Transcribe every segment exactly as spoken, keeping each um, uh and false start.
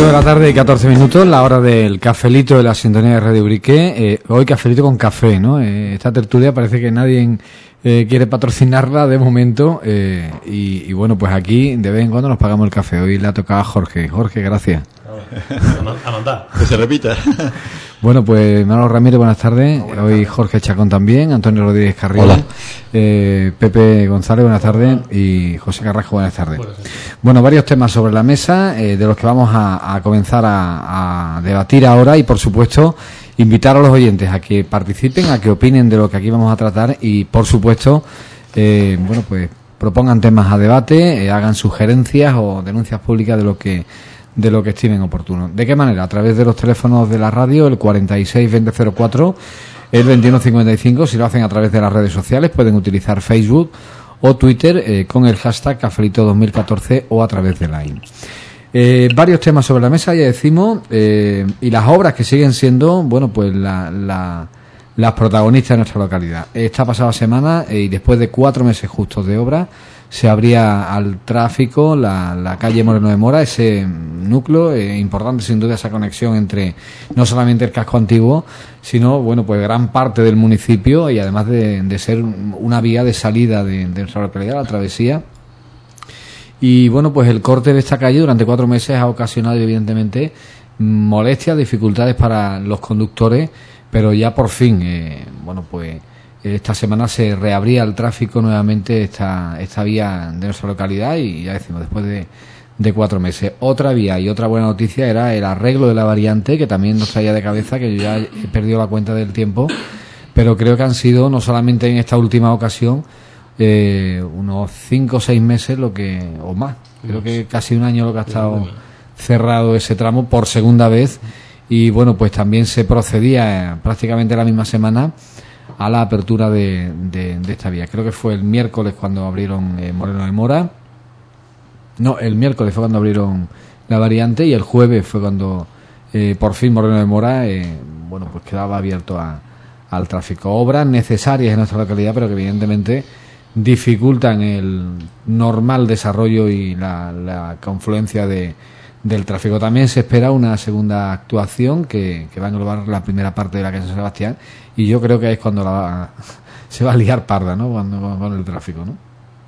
de la tarde y catorce minutos, la hora del cafelito de la sintonía de Radio Ubrique. Eh, hoy cafelito con café, ¿no? Eh, esta tertulia parece que nadie eh, quiere patrocinarla de momento. Eh, y, y bueno, pues aquí de vez en cuando nos pagamos el café. Hoy le ha tocado a Jorge. Jorge, gracias. A mandar. Que se repita. Bueno, pues Manolo Ramírez, buenas tardes. Buenas Hoy tardes. Jorge Chacón también, Antonio Rodríguez Carrillo, eh, Pepe González, buenas tardes, y José Carrasco, buenas tardes. Buenas tardes. Bueno, varios temas sobre la mesa, eh, de los que vamos a, a comenzar a, a debatir ahora, y por supuesto invitar a los oyentes a que participen, a que opinen de lo que aquí vamos a tratar, y por supuesto, eh, bueno, pues propongan temas a debate, eh, hagan sugerencias o denuncias públicas de lo que de lo que estimen oportuno. ¿De qué manera? A través de los teléfonos de la radio, el cuarenta y seis veinte cero cuatro, el veintiuno cincuenta y cinco. Si lo hacen a través de las redes sociales, pueden utilizar Facebook o Twitter eh, con el hashtag Cafelito dos mil catorce o a través de Line. Eh, varios temas sobre la mesa, ya decimos, eh, y las obras que siguen siendo, bueno, pues la, la, las protagonistas de nuestra localidad. Esta pasada semana, eh, y después de cuatro meses justos de obra, se abría al tráfico la, la calle Moreno de Mora, ese núcleo eh, importante sin duda, esa conexión entre no solamente el casco antiguo, sino bueno, pues gran parte del municipio, y además de, de ser una vía de salida de, de nuestra localidad, la travesía. Y bueno, pues el corte de esta calle durante cuatro meses ha ocasionado evidentemente molestias, dificultades para los conductores, pero ya por fin, eh, bueno, pues esta semana se reabría el tráfico nuevamente esta esta vía de nuestra localidad, y ya decimos, después de, de cuatro meses. Otra vía y otra buena noticia era el arreglo de la variante, que también nos traía de cabeza, que yo ya he perdido la cuenta del tiempo, pero creo que han sido, no solamente en esta última ocasión, eh, unos cinco o seis meses lo que o más, creo que casi un año lo que ha estado cerrado ese tramo por segunda vez. Y bueno, pues también se procedía eh, prácticamente la misma semana a la apertura de, de, de esta vía. Creo que fue el miércoles cuando abrieron eh, Moreno de Mora. No, el miércoles fue cuando abrieron la variante, y el jueves fue cuando eh, por fin Moreno de Mora eh, bueno, pues quedaba abierto a, al tráfico. Obras necesarias en nuestra localidad, pero que evidentemente dificultan el normal desarrollo y la, la confluencia de del tráfico. También se espera una segunda actuación que, que va a englobar la primera parte de la calle San Sebastián, y yo creo que es cuando la va, se va a liar parda, ¿no? Cuando con, con el tráfico, ¿no?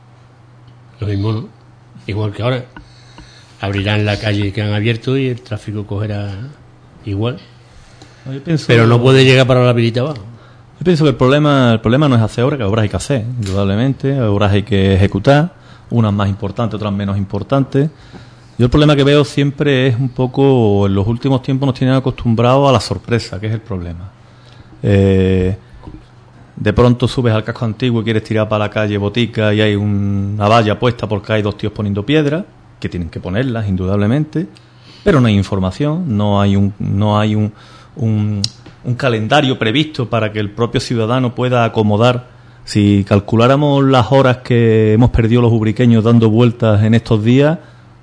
Lo mismo, ¿no? Igual que ahora abrirán la calle que han abierto y el tráfico cogerá igual. No, yo pienso, pero no puede llegar para la virita abajo. Yo pienso que el problema el problema no es hacer obras, que obras hay que hacer, indudablemente, obras hay que ejecutar, unas más importantes, otras menos importantes. Yo el problema que veo siempre es un poco, en los últimos tiempos nos tienen acostumbrados a la sorpresa, que es el problema. Eh, de pronto subes al casco antiguo y quieres tirar para la calle Botica y hay un, una valla puesta porque hay dos tíos poniendo piedras, que tienen que ponerlas indudablemente, pero no hay información, no hay un no hay un, un, un calendario previsto para que el propio ciudadano pueda acomodar. Si calculáramos las horas que hemos perdido los ubriqueños dando vueltas en estos días,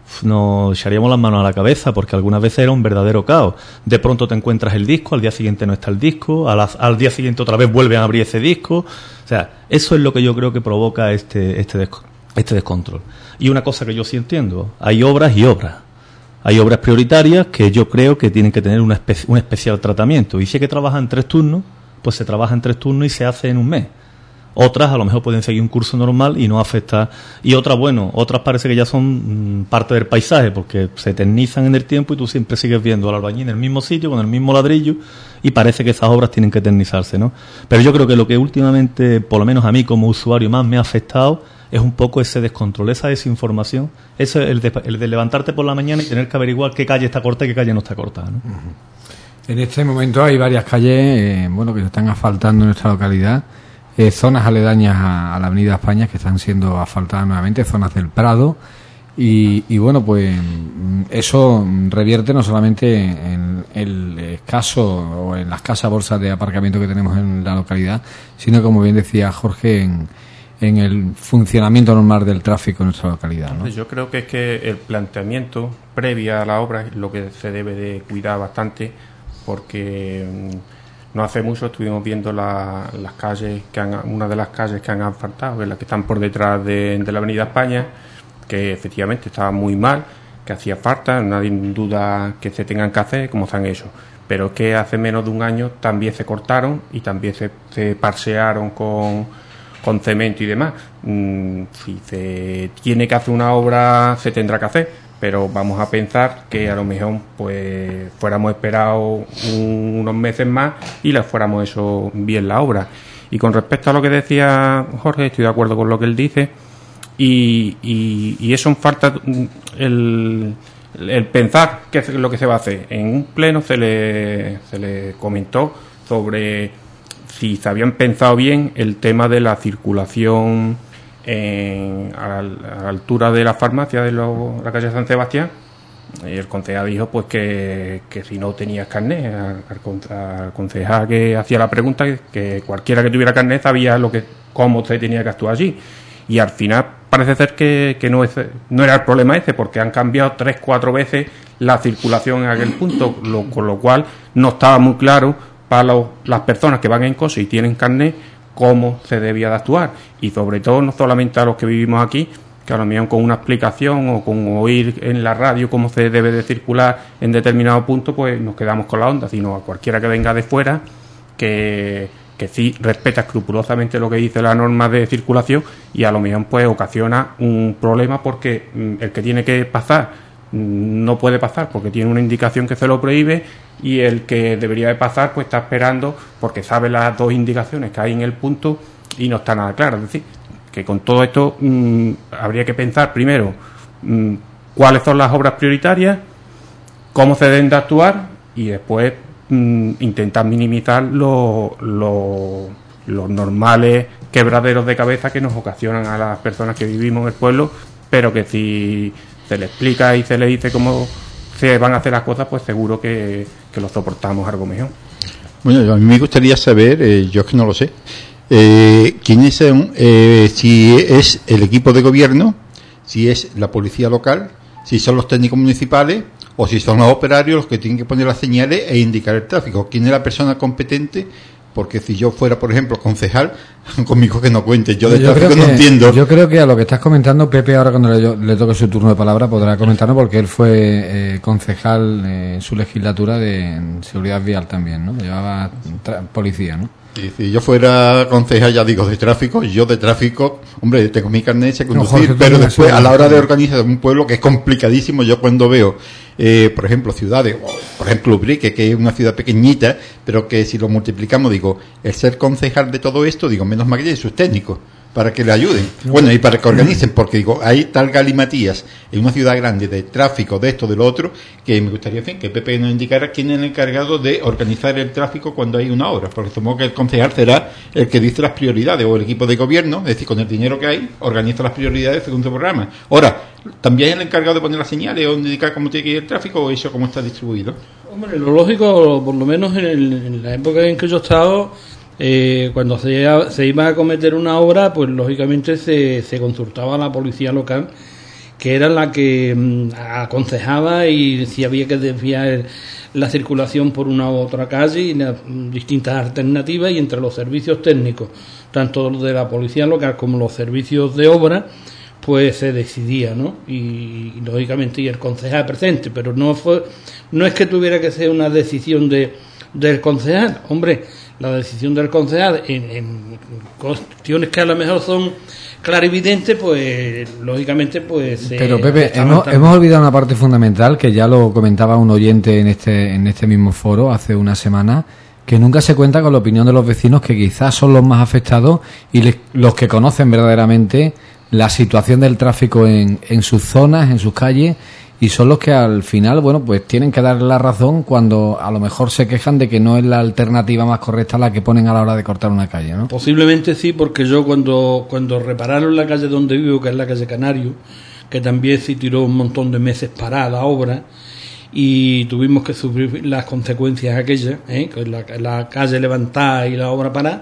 nos echaríamos las manos a la cabeza, porque algunas veces era un verdadero caos. De pronto te encuentras el disco, al día siguiente no está el disco, a la, al día siguiente otra vez vuelven a abrir ese disco. O sea, eso es lo que yo creo que provoca este este, desco, este descontrol. Y una cosa que yo sí entiendo, hay obras y obras. Hay obras prioritarias que yo creo que tienen que tener una espe- un especial tratamiento. Y si hay que trabajar en tres turnos, pues se trabaja en tres turnos y se hace en un mes. Otras a lo mejor pueden seguir un curso normal y no afecta. Y otras, bueno, otras parece que ya son mmm, parte del paisaje, porque se eternizan en el tiempo y tú siempre sigues viendo al albañil en el mismo sitio, con el mismo ladrillo, y parece que esas obras tienen que eternizarse, ¿no? Pero yo creo que lo que últimamente, por lo menos a mí como usuario, más me ha afectado es un poco ese descontrol, esa desinformación, eso, el de, el de levantarte por la mañana y tener que averiguar qué calle está corta y qué calle no está corta, ¿no? Uh-huh. En este momento hay varias calles eh, bueno, que se están asfaltando en nuestra localidad. Eh, zonas aledañas a, a la Avenida España que están siendo asfaltadas nuevamente, zonas del Prado, y, y bueno, pues eso revierte no solamente en el escaso o en las casas bolsas de aparcamiento que tenemos en la localidad, sino, como bien decía Jorge, en, en el funcionamiento normal del tráfico en nuestra localidad, ¿no? Yo creo que es que el planteamiento previo a la obra es lo que se debe de cuidar bastante, porque no hace mucho estuvimos viendo la, las calles que han, una de las calles que han asfaltado, que es la que están por detrás de, de la Avenida España, que efectivamente estaba muy mal, que hacía falta, nadie duda que se tengan que hacer, como se han hecho. Pero es que hace menos de un año también se cortaron y también se, se parsearon con, con cemento y demás. Mm, si se tiene que hacer una obra, se tendrá que hacer, pero vamos a pensar que a lo mejor pues fuéramos esperados un, unos meses más y la fuéramos hecho bien la obra. Y con respecto a lo que decía Jorge, estoy de acuerdo con lo que él dice, y, y, y eso falta el... el pensar qué es lo que se va a hacer. En un pleno se le, se le comentó sobre si se habían pensado bien el tema de la circulación en, a, la, a la altura de la farmacia de lo, la calle San Sebastián, y el concejal dijo pues que, que si no tenías carnet, al, al concejal que hacía la pregunta, que, que cualquiera que tuviera carnet sabía lo que cómo se tenía que actuar allí. Y al final parece ser que, que no, es, no era el problema ese, porque han cambiado tres, cuatro veces la circulación en aquel punto, lo, con lo cual no estaba muy claro para los, las personas que van en coche y tienen carnet cómo se debía de actuar. Y sobre todo, no solamente a los que vivimos aquí, que a lo mejor con una explicación o con oír en la radio cómo se debe de circular en determinado punto, pues nos quedamos con la onda, sino a cualquiera que venga de fuera, que... que sí respeta escrupulosamente lo que dice la norma de circulación y a lo mejor pues ocasiona un problema porque el que tiene que pasar no puede pasar porque tiene una indicación que se lo prohíbe y el que debería de pasar pues está esperando porque sabe las dos indicaciones que hay en el punto y no está nada claro. Es decir, que con todo esto mmm, habría que pensar primero mmm, cuáles son las obras prioritarias, cómo se deben de actuar y después intentar minimizar los lo, los normales quebraderos de cabeza que nos ocasionan a las personas que vivimos en el pueblo, pero que si se le explica y se le dice cómo se van a hacer las cosas, pues seguro que, que lo soportamos algo mejor. Bueno, a mí me gustaría saber, eh, yo es que no lo sé, eh, quiénes son, eh, si es el equipo de gobierno, si es la policía local, si son los técnicos municipales o si son los operarios los que tienen que poner las señales e indicar el tráfico. ¿Quién es la persona competente? Porque si yo fuera, por ejemplo, concejal, conmigo que no cuente, yo de yo tráfico no que, entiendo. Yo creo que a lo que estás comentando, Pepe, ahora cuando le, le toque su turno de palabra, podrá comentarnos, porque él fue eh, concejal eh, en su legislatura de en seguridad vial también, ¿no? Llevaba tra- policía, ¿no? Y si yo fuera concejal, ya digo, de tráfico, yo de tráfico, hombre, tengo mi carnet de conducir, no, Jorge, pero después, a la hora de organizar un pueblo, que es complicadísimo, yo cuando veo, eh, por ejemplo, ciudades, por ejemplo, Ubrique, que es una ciudad pequeñita, pero que si lo multiplicamos, digo, el ser concejal de todo esto, digo, menos mal que sus técnicos, para que le ayuden. Bueno, y para que organicen, porque digo, hay tal galimatías en una ciudad grande de tráfico, de esto, de lo otro, que me gustaría, en fin, que Pepe nos indicara quién es el encargado de organizar el tráfico cuando hay una obra, porque supongo que el concejal será el que dice las prioridades, o el equipo de gobierno, es decir, con el dinero que hay, organiza las prioridades según su programa. Ahora, ¿también es el encargado de poner las señales o indicar cómo tiene que ir el tráfico, o eso cómo está distribuido? Hombre, lo lógico, por lo menos en, el, en la época en que yo he estado, Eh, cuando se, se iba a cometer una obra, pues lógicamente se, se consultaba a la policía local, que era la que mm, aconsejaba y si había que desviar la circulación por una u otra calle y las mm, distintas alternativas, y entre los servicios técnicos, tanto de la policía local como los servicios de obra, pues se decidía, ¿no? Y, y lógicamente y el concejal presente, pero no fue, no es que tuviera que ser una decisión de del concejal, hombre. La decisión del concejal en, en cuestiones que a lo mejor son clarividentes, pues lógicamente pues pero eh, Pepe, hemos, hemos olvidado una parte fundamental que ya lo comentaba un oyente en este en este mismo foro hace una semana, que nunca se cuenta con la opinión de los vecinos, que quizás son los más afectados y les, los que conocen verdaderamente la situación del tráfico en, en sus zonas, en sus calles, y son los que al final, bueno, pues tienen que dar la razón cuando a lo mejor se quejan de que no es la alternativa más correcta la que ponen a la hora de cortar una calle, ¿no? Posiblemente sí, porque yo cuando cuando repararon la calle donde vivo, que es la calle Canario, que también se tiró un montón de meses para la obra y tuvimos que sufrir las consecuencias aquellas, ¿eh? Con la, la calle levantada y la obra parada.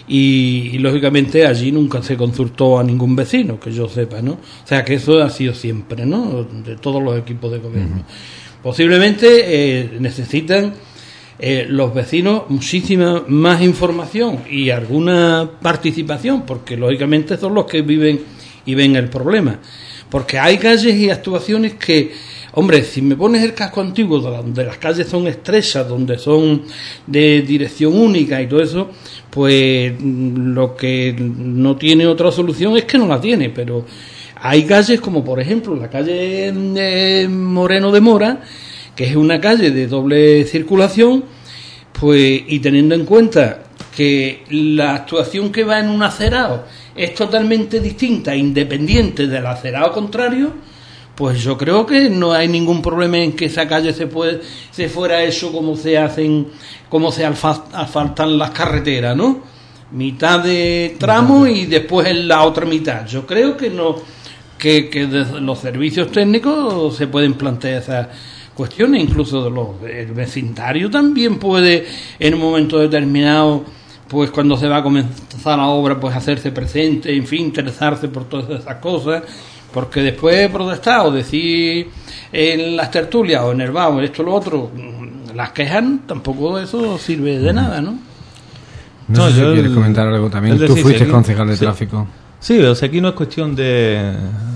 Y, y lógicamente allí nunca se consultó a ningún vecino, que yo sepa, ¿no? O sea que eso ha sido siempre, ¿no? De todos los equipos de gobierno. Uh-huh. Posiblemente eh, necesitan eh, los vecinos muchísima más información y alguna participación, porque lógicamente son los que viven y ven el problema. Porque hay calles y actuaciones que Hombre, si me pones el casco antiguo, donde las calles son estrechas, donde son de dirección única y todo eso, pues lo que no tiene otra solución es que no la tiene, pero hay calles como por ejemplo la calle eh, Moreno de Mora, que es una calle de doble circulación, pues y teniendo en cuenta que la actuación que va en un acerado es totalmente distinta e independiente del acerado contrario, pues yo creo que no hay ningún problema en que esa calle se puede se fuera eso como se hacen, como se asfaltan las carreteras, ¿no? Mitad de tramo y después en la otra mitad. Yo creo que no, que, que desde los servicios técnicos se pueden plantear esas cuestiones, incluso de los, el vecindario también puede en un momento determinado, pues cuando se va a comenzar la obra, pues hacerse presente, en fin, interesarse por todas esas cosas. Porque después de protestar o decir en las tertulias o en el bar, esto o lo otro, las quejas tampoco eso sirve de nada, ¿no? No, no sé si quieres el, comentar algo también. Tú fuiste aquí, concejal de sí, tráfico. Sí, o sea, aquí no es cuestión de...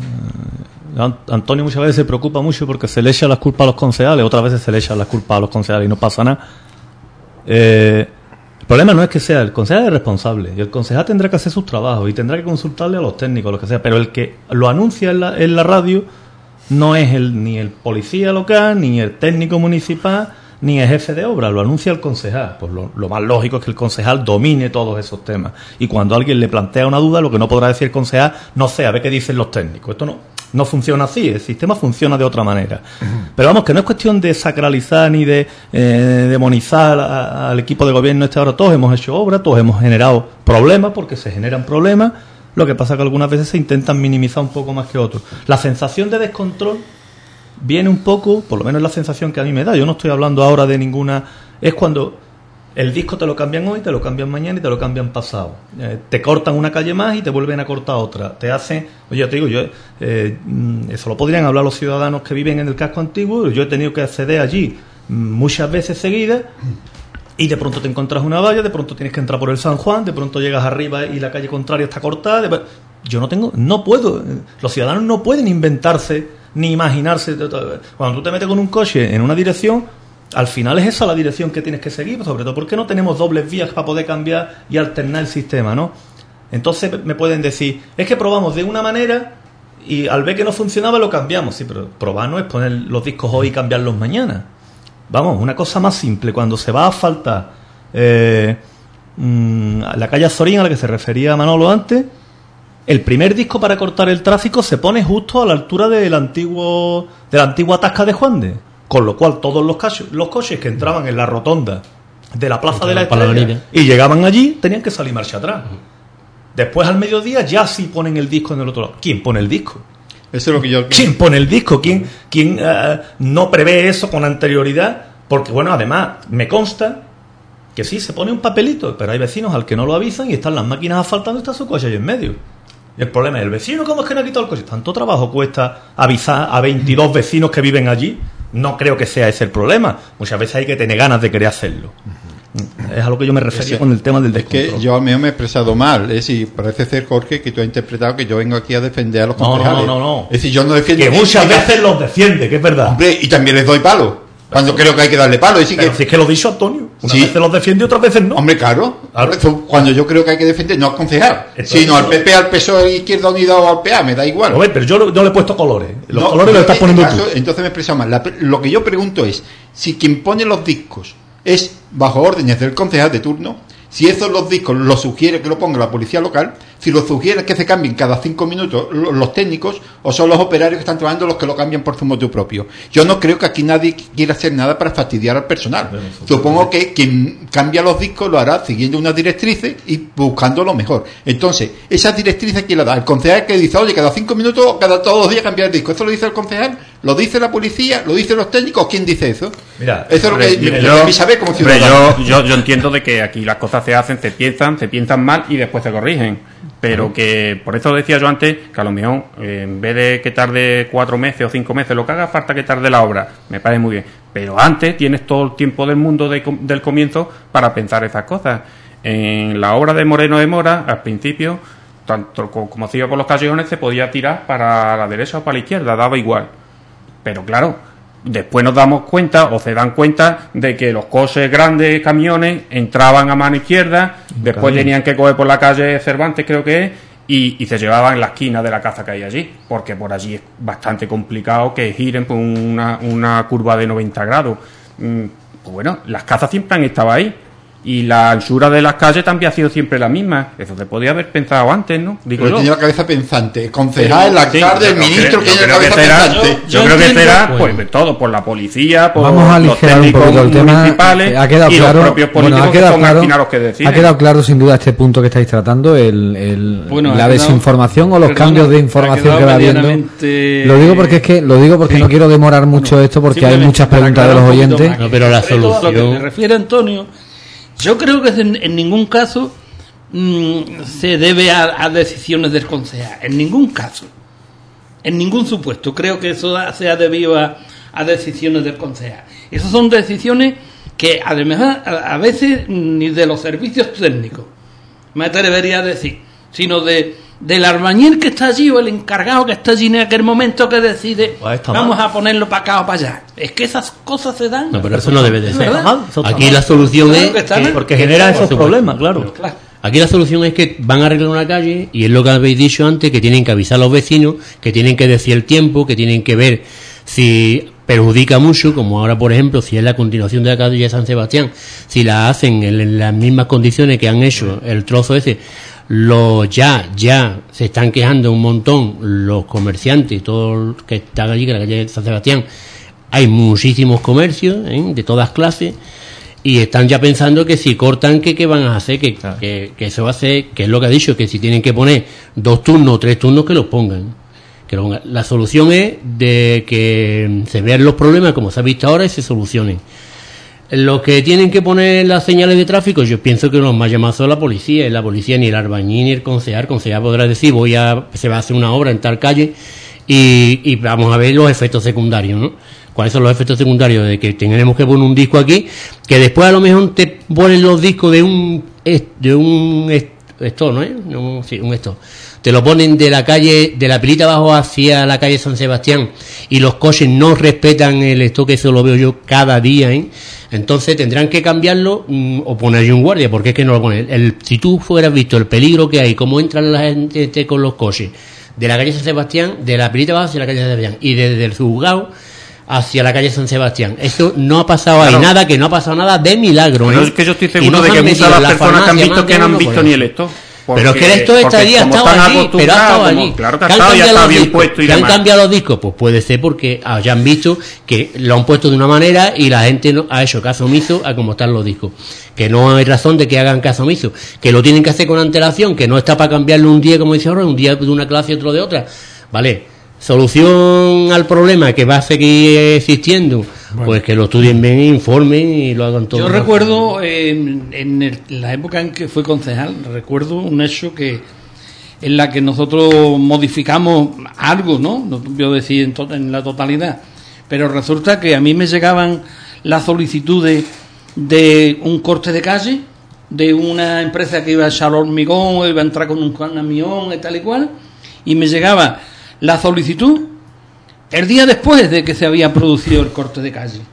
Antonio muchas veces se preocupa mucho porque se le echa las culpas a los concejales, otras veces se le echan las culpas a los concejales y no pasa nada. Eh... El problema no es que sea el concejal es responsable y el concejal tendrá que hacer sus trabajos y tendrá que consultarle a los técnicos, lo que sea, pero el que lo anuncia en la, en la radio no es el, ni el policía local, ni el técnico municipal, ni el jefe de obra, lo anuncia el concejal. Pues lo, lo más lógico es que el concejal domine todos esos temas y cuando alguien le plantea una duda, lo que no podrá decir el concejal, no sé, a ver qué dicen los técnicos. Esto no... No funciona así, el sistema funciona de otra manera. Pero vamos, que no es cuestión de sacralizar ni de eh, demonizar a, al equipo de gobierno este ahora. Todos hemos hecho obra, todos hemos generado problemas, porque se generan problemas. Lo que pasa que algunas veces se intentan minimizar un poco más que otros. La sensación de descontrol viene un poco, por lo menos la sensación que a mí me da, yo no estoy hablando ahora de ninguna... Es cuando... El disco te lo cambian hoy, te lo cambian mañana y te lo cambian pasado. Eh, te cortan una calle más y te vuelven a cortar otra. Te hacen... Oye, yo te digo, yo eh, eso lo podrían hablar los ciudadanos que viven en el casco antiguo. Yo he tenido que acceder allí muchas veces seguidas y de pronto te encuentras una valla, de pronto tienes que entrar por el San Juan, de pronto llegas arriba y la calle contraria está cortada. De... Yo no tengo... No puedo... Los ciudadanos no pueden inventarse ni imaginarse... Cuando tú te metes con un coche en una dirección... Al final es esa la dirección que tienes que seguir, sobre todo porque no tenemos dobles vías para poder cambiar y alternar el sistema, ¿no? Entonces me pueden decir, es que probamos de una manera y al ver que no funcionaba lo cambiamos. Sí, pero probar no es poner los discos hoy y cambiarlos mañana. Vamos, una cosa más simple, cuando se va a asfaltar eh, mmm, la calle Azorín a la que se refería Manolo antes, el primer disco para cortar el tráfico se pone justo a la altura del antiguo de la antigua Tasca de Juan de. Con lo cual todos los, coches, los coches que entraban en la rotonda de la Plaza de la Estrella y llegaban allí tenían que salir marcha atrás. Después al mediodía ya sí ponen el disco en el otro lado. ¿Quién pone el disco? Eso es lo que yo... ¿Quién pone el disco? ¿Quién, quién uh, no prevé eso con anterioridad? Porque bueno, además me consta que sí, se pone un papelito, pero hay vecinos al que no lo avisan y están las máquinas asfaltando y está su coche ahí en medio. Y el problema es el vecino, ¿cómo es que no ha quitado el coche? Tanto trabajo cuesta avisar a veintidós vecinos que viven allí. No creo que sea ese el problema. Muchas veces hay que tener ganas de querer hacerlo. Uh-huh. Es a lo que yo me refería con el tema del descontrol. Es que yo a mí me he expresado mal. Es decir, parece ser, Jorge, que tú has interpretado que yo vengo aquí a defender a los concejales. No, no, no, no. Es decir, yo no defiendo... Que muchas veces los defiende, que es verdad. Hombre, y también les doy palo. Cuando creo que hay que darle palo. Es decir, Pero que... si es que lo he dicho Antonio. Unas sí. veces los defiende y otras veces no. Hombre, claro. claro. Eso, cuando yo creo que hay que defender, no aconsejar, Entonces, sino al P P, al P S O E, a la Izquierda Unida o al P A, me da igual. A ver, pero yo no le he puesto colores. Los no, colores los estás poniendo caso, tú. Entonces me he expresado mal. La, lo que yo pregunto es, si quien pone los discos es bajo órdenes del concejal de turno, si esos los discos los sugiere que lo ponga la policía local, si lo sugiere que se cambien cada cinco minutos los técnicos, o son los operarios que están trabajando los que lo cambian por su motivo propio. Yo no creo que aquí nadie quiera hacer nada para fastidiar al personal. Supongo que quien cambia los discos lo hará siguiendo unas directrices y buscando lo mejor. Entonces, esas directrices, ¿quién la da? El concejal que dice, oye, cada cinco minutos o cada todos los días cambiar el disco. ¿Eso lo dice el concejal? ¿Lo dice la policía? ¿Lo dicen los técnicos? ¿Quién dice eso? Mira, eso es lo que mira, me yo, yo, saber como ciudadano. Yo, yo, yo entiendo de que aquí las cosas se hacen, se piensan, se piensan mal y después se corrigen. Pero que, por eso decía yo antes, que a lo mejor, eh, en vez de que tarde cuatro meses o cinco meses, lo que haga falta que tarde la obra, me parece muy bien. Pero antes tienes todo el tiempo del mundo de, del comienzo para pensar esas cosas. En la obra de Moreno de Mora, al principio, tanto como se iba por los callejones, se podía tirar para la derecha o para la izquierda, daba igual. Pero claro, Después nos damos cuenta, o se dan cuenta, de que los coches grandes, camiones, entraban a mano izquierda, después tenían que coger por la calle Cervantes, creo que es, y, y se llevaban en la esquina de la casa que hay allí, porque por allí es bastante complicado que giren por una, una curva de noventa grados. Mm, pues bueno, las casas siempre han estado ahí. Y la anchura de las calles también ha sido siempre la misma. Eso se podía haber pensado antes, ¿no? Digo Pero yo. tenía la cabeza pensante. Concejal, el alcalde, sí, el ministro, que tiene la cabeza será, pensante. Yo, yo, yo creo que será, pues, pues, todo, por la policía, por Vamos a los técnicos un el tema, municipales ha quedado y claro, los propios políticos, bueno, ha quedado que son claro, al final los que deciden. Ha quedado claro, sin duda, este punto que estáis tratando, el, el bueno, la quedado, desinformación o los perdona, cambios de información que va habiendo. Lo digo porque es que lo digo porque sí. no quiero demorar mucho bueno, esto, porque hay muchas preguntas de los oyentes. No, pero la solución. A lo que me refiere Antonio, yo creo que en, en ningún caso mmm, se debe a, a decisiones del concejal, en ningún caso, en ningún supuesto. Creo que eso sea debido a, a decisiones del concejal. Esas son decisiones que además a, a veces ni de los servicios técnicos, me atrevería a decir, sino de del albañil que está allí o el encargado que está allí en aquel momento que decide pues vamos mal. a ponerlo para acá o para allá. Es que esas cosas se dan. No, pero eso no debe de ser. Mal, Aquí mal. La solución claro es que que, porque genera esos problemas, claro. claro. Aquí la solución es que van a arreglar una calle y es lo que habéis dicho antes, que tienen que avisar a los vecinos, que tienen que decir el tiempo, que tienen que ver si perjudica mucho, como ahora por ejemplo, si es la continuación de la calle de San Sebastián, si la hacen en, en las mismas condiciones que han hecho el trozo ese. Los ya, ya se están quejando un montón los comerciantes y todos los que están allí, que en la calle de San Sebastián hay muchísimos comercios, ¿eh? de todas clases, y están ya pensando que si cortan, que qué van a hacer, que, claro. que, que eso va a hacer, que es lo que ha dicho, que si tienen que poner dos turnos o tres turnos, que los pongan. Que lo pongan. La solución es de que se vean los problemas como se ha visto ahora y se solucionen. Los que tienen que poner las señales de tráfico, yo pienso que los más llamados son la policía, y la policía ni el albañil ni el concejal. El concejal podrá decir, voy a, se va a hacer una obra en tal calle y, y vamos a ver los efectos secundarios, ¿no? ¿Cuáles son los efectos secundarios? De que tenemos que poner un disco aquí, que después a lo mejor te ponen los discos de un, de un, esto, ¿no es? No, sí, un esto. Te lo ponen de la calle, de la Pilita abajo hacia la calle San Sebastián, y los coches no respetan el estoque, eso lo veo yo cada día, ¿eh? Entonces tendrán que cambiarlo mmm, o ponerle un guardia, porque es que no lo ponen. El, si tú fueras visto el peligro que hay, cómo entran la gente con los coches, de la calle San Sebastián, de la Pilita abajo hacia la calle San Sebastián, y desde el juzgado hacia la calle San Sebastián. Eso no ha pasado claro. ahí nada, que no ha pasado nada de milagro. Pero ¿eh? es que yo estoy seguro no de que muchas de las personas que han visto que no han visto ni el esto. Porque, pero es que esto estaría estado allí, pero ha estado allí. Claro que ha estado, ya está bien puesto y demás. ¿Han cambiado los discos? Pues puede ser porque hayan visto que lo han puesto de una manera y la gente no ha hecho caso omiso a cómo están los discos. Que no hay razón de que hagan caso omiso. Que lo tienen que hacer con antelación, que no está para cambiarlo un día, como dice ahora, un día de una clase y otro de otra. Vale. Solución al problema que va a seguir existiendo, bueno. Pues que lo estudien bien, informen y lo hagan todo. Yo recuerdo eh, en, el, en la época en que fui concejal, recuerdo un hecho que en la que nosotros modificamos algo, ¿no? No puedo decir en, to- en la totalidad, pero resulta que a mí me llegaban las solicitudes de un corte de calle de una empresa que iba a echar hormigón o iba a entrar con un camión y tal y cual, y me llegaba la solicitud el día después de que se había producido el corte de calle,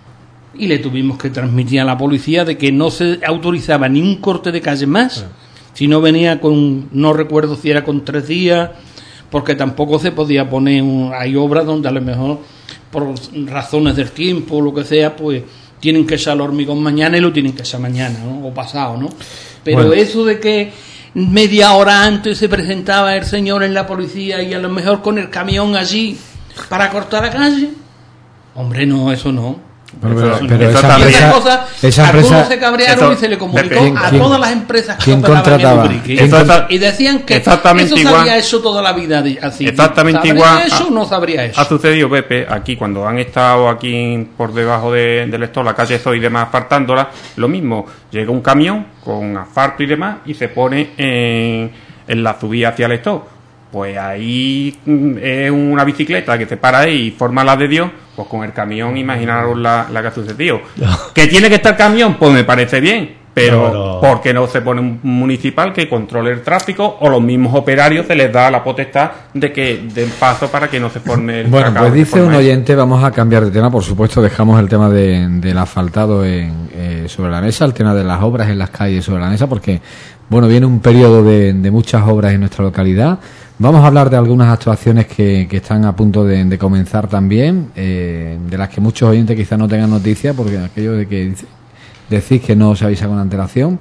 y le tuvimos que transmitir a la policía de que no se autorizaba ni un corte de calle más, sí. Si no venía con, no recuerdo si era con tres días, porque tampoco se podía poner un, hay obras donde a lo mejor por razones del tiempo o lo que sea, pues tienen que echar el hormigón mañana y lo tienen que echar mañana, ¿no? O pasado, ¿no? Pero bueno. Eso de que media hora antes se presentaba el señor en la policía y a lo mejor con el camión allí para cortar la calle. Hombre, no, eso no. Pero, pero, eso pero no. esa, empresa, esa cosa, esa empresa, algunos se cabrearon y se le comunicó ¿quién, a quién, todas las empresas que ¿quién contrataba? Y decían que eso se igual, habría hecho toda la vida así. Exactamente igual. Eso, no se habría hecho. Ha sucedido, Pepe, aquí cuando han estado aquí por debajo de, del esto, la calle Zoe y demás, asfaltándola, lo mismo. Llega un camión con asfalto y demás y se pone en, en la subida hacia el esto. Pues ahí es una bicicleta que se para ahí y forma la de Dios, pues con el camión imaginaros la, la que ha sucedido. ¿Que tiene que estar el camión? Pues me parece bien, pero no, no. ¿por qué no se pone un municipal que controle el tráfico o los mismos operarios se les da la potestad de que den paso para que no se forme el Bueno, pues dice un oyente, vamos a cambiar de tema, por supuesto, dejamos el tema de, del asfaltado en, eh, sobre la mesa, el tema de las obras en las calles sobre la mesa, porque, bueno, viene un periodo de, de muchas obras en nuestra localidad. Vamos a hablar de algunas actuaciones que, que están a punto de, de comenzar también, eh, de las que muchos oyentes quizás no tengan noticia, porque aquello de que dice, decís que no se avisa con antelación.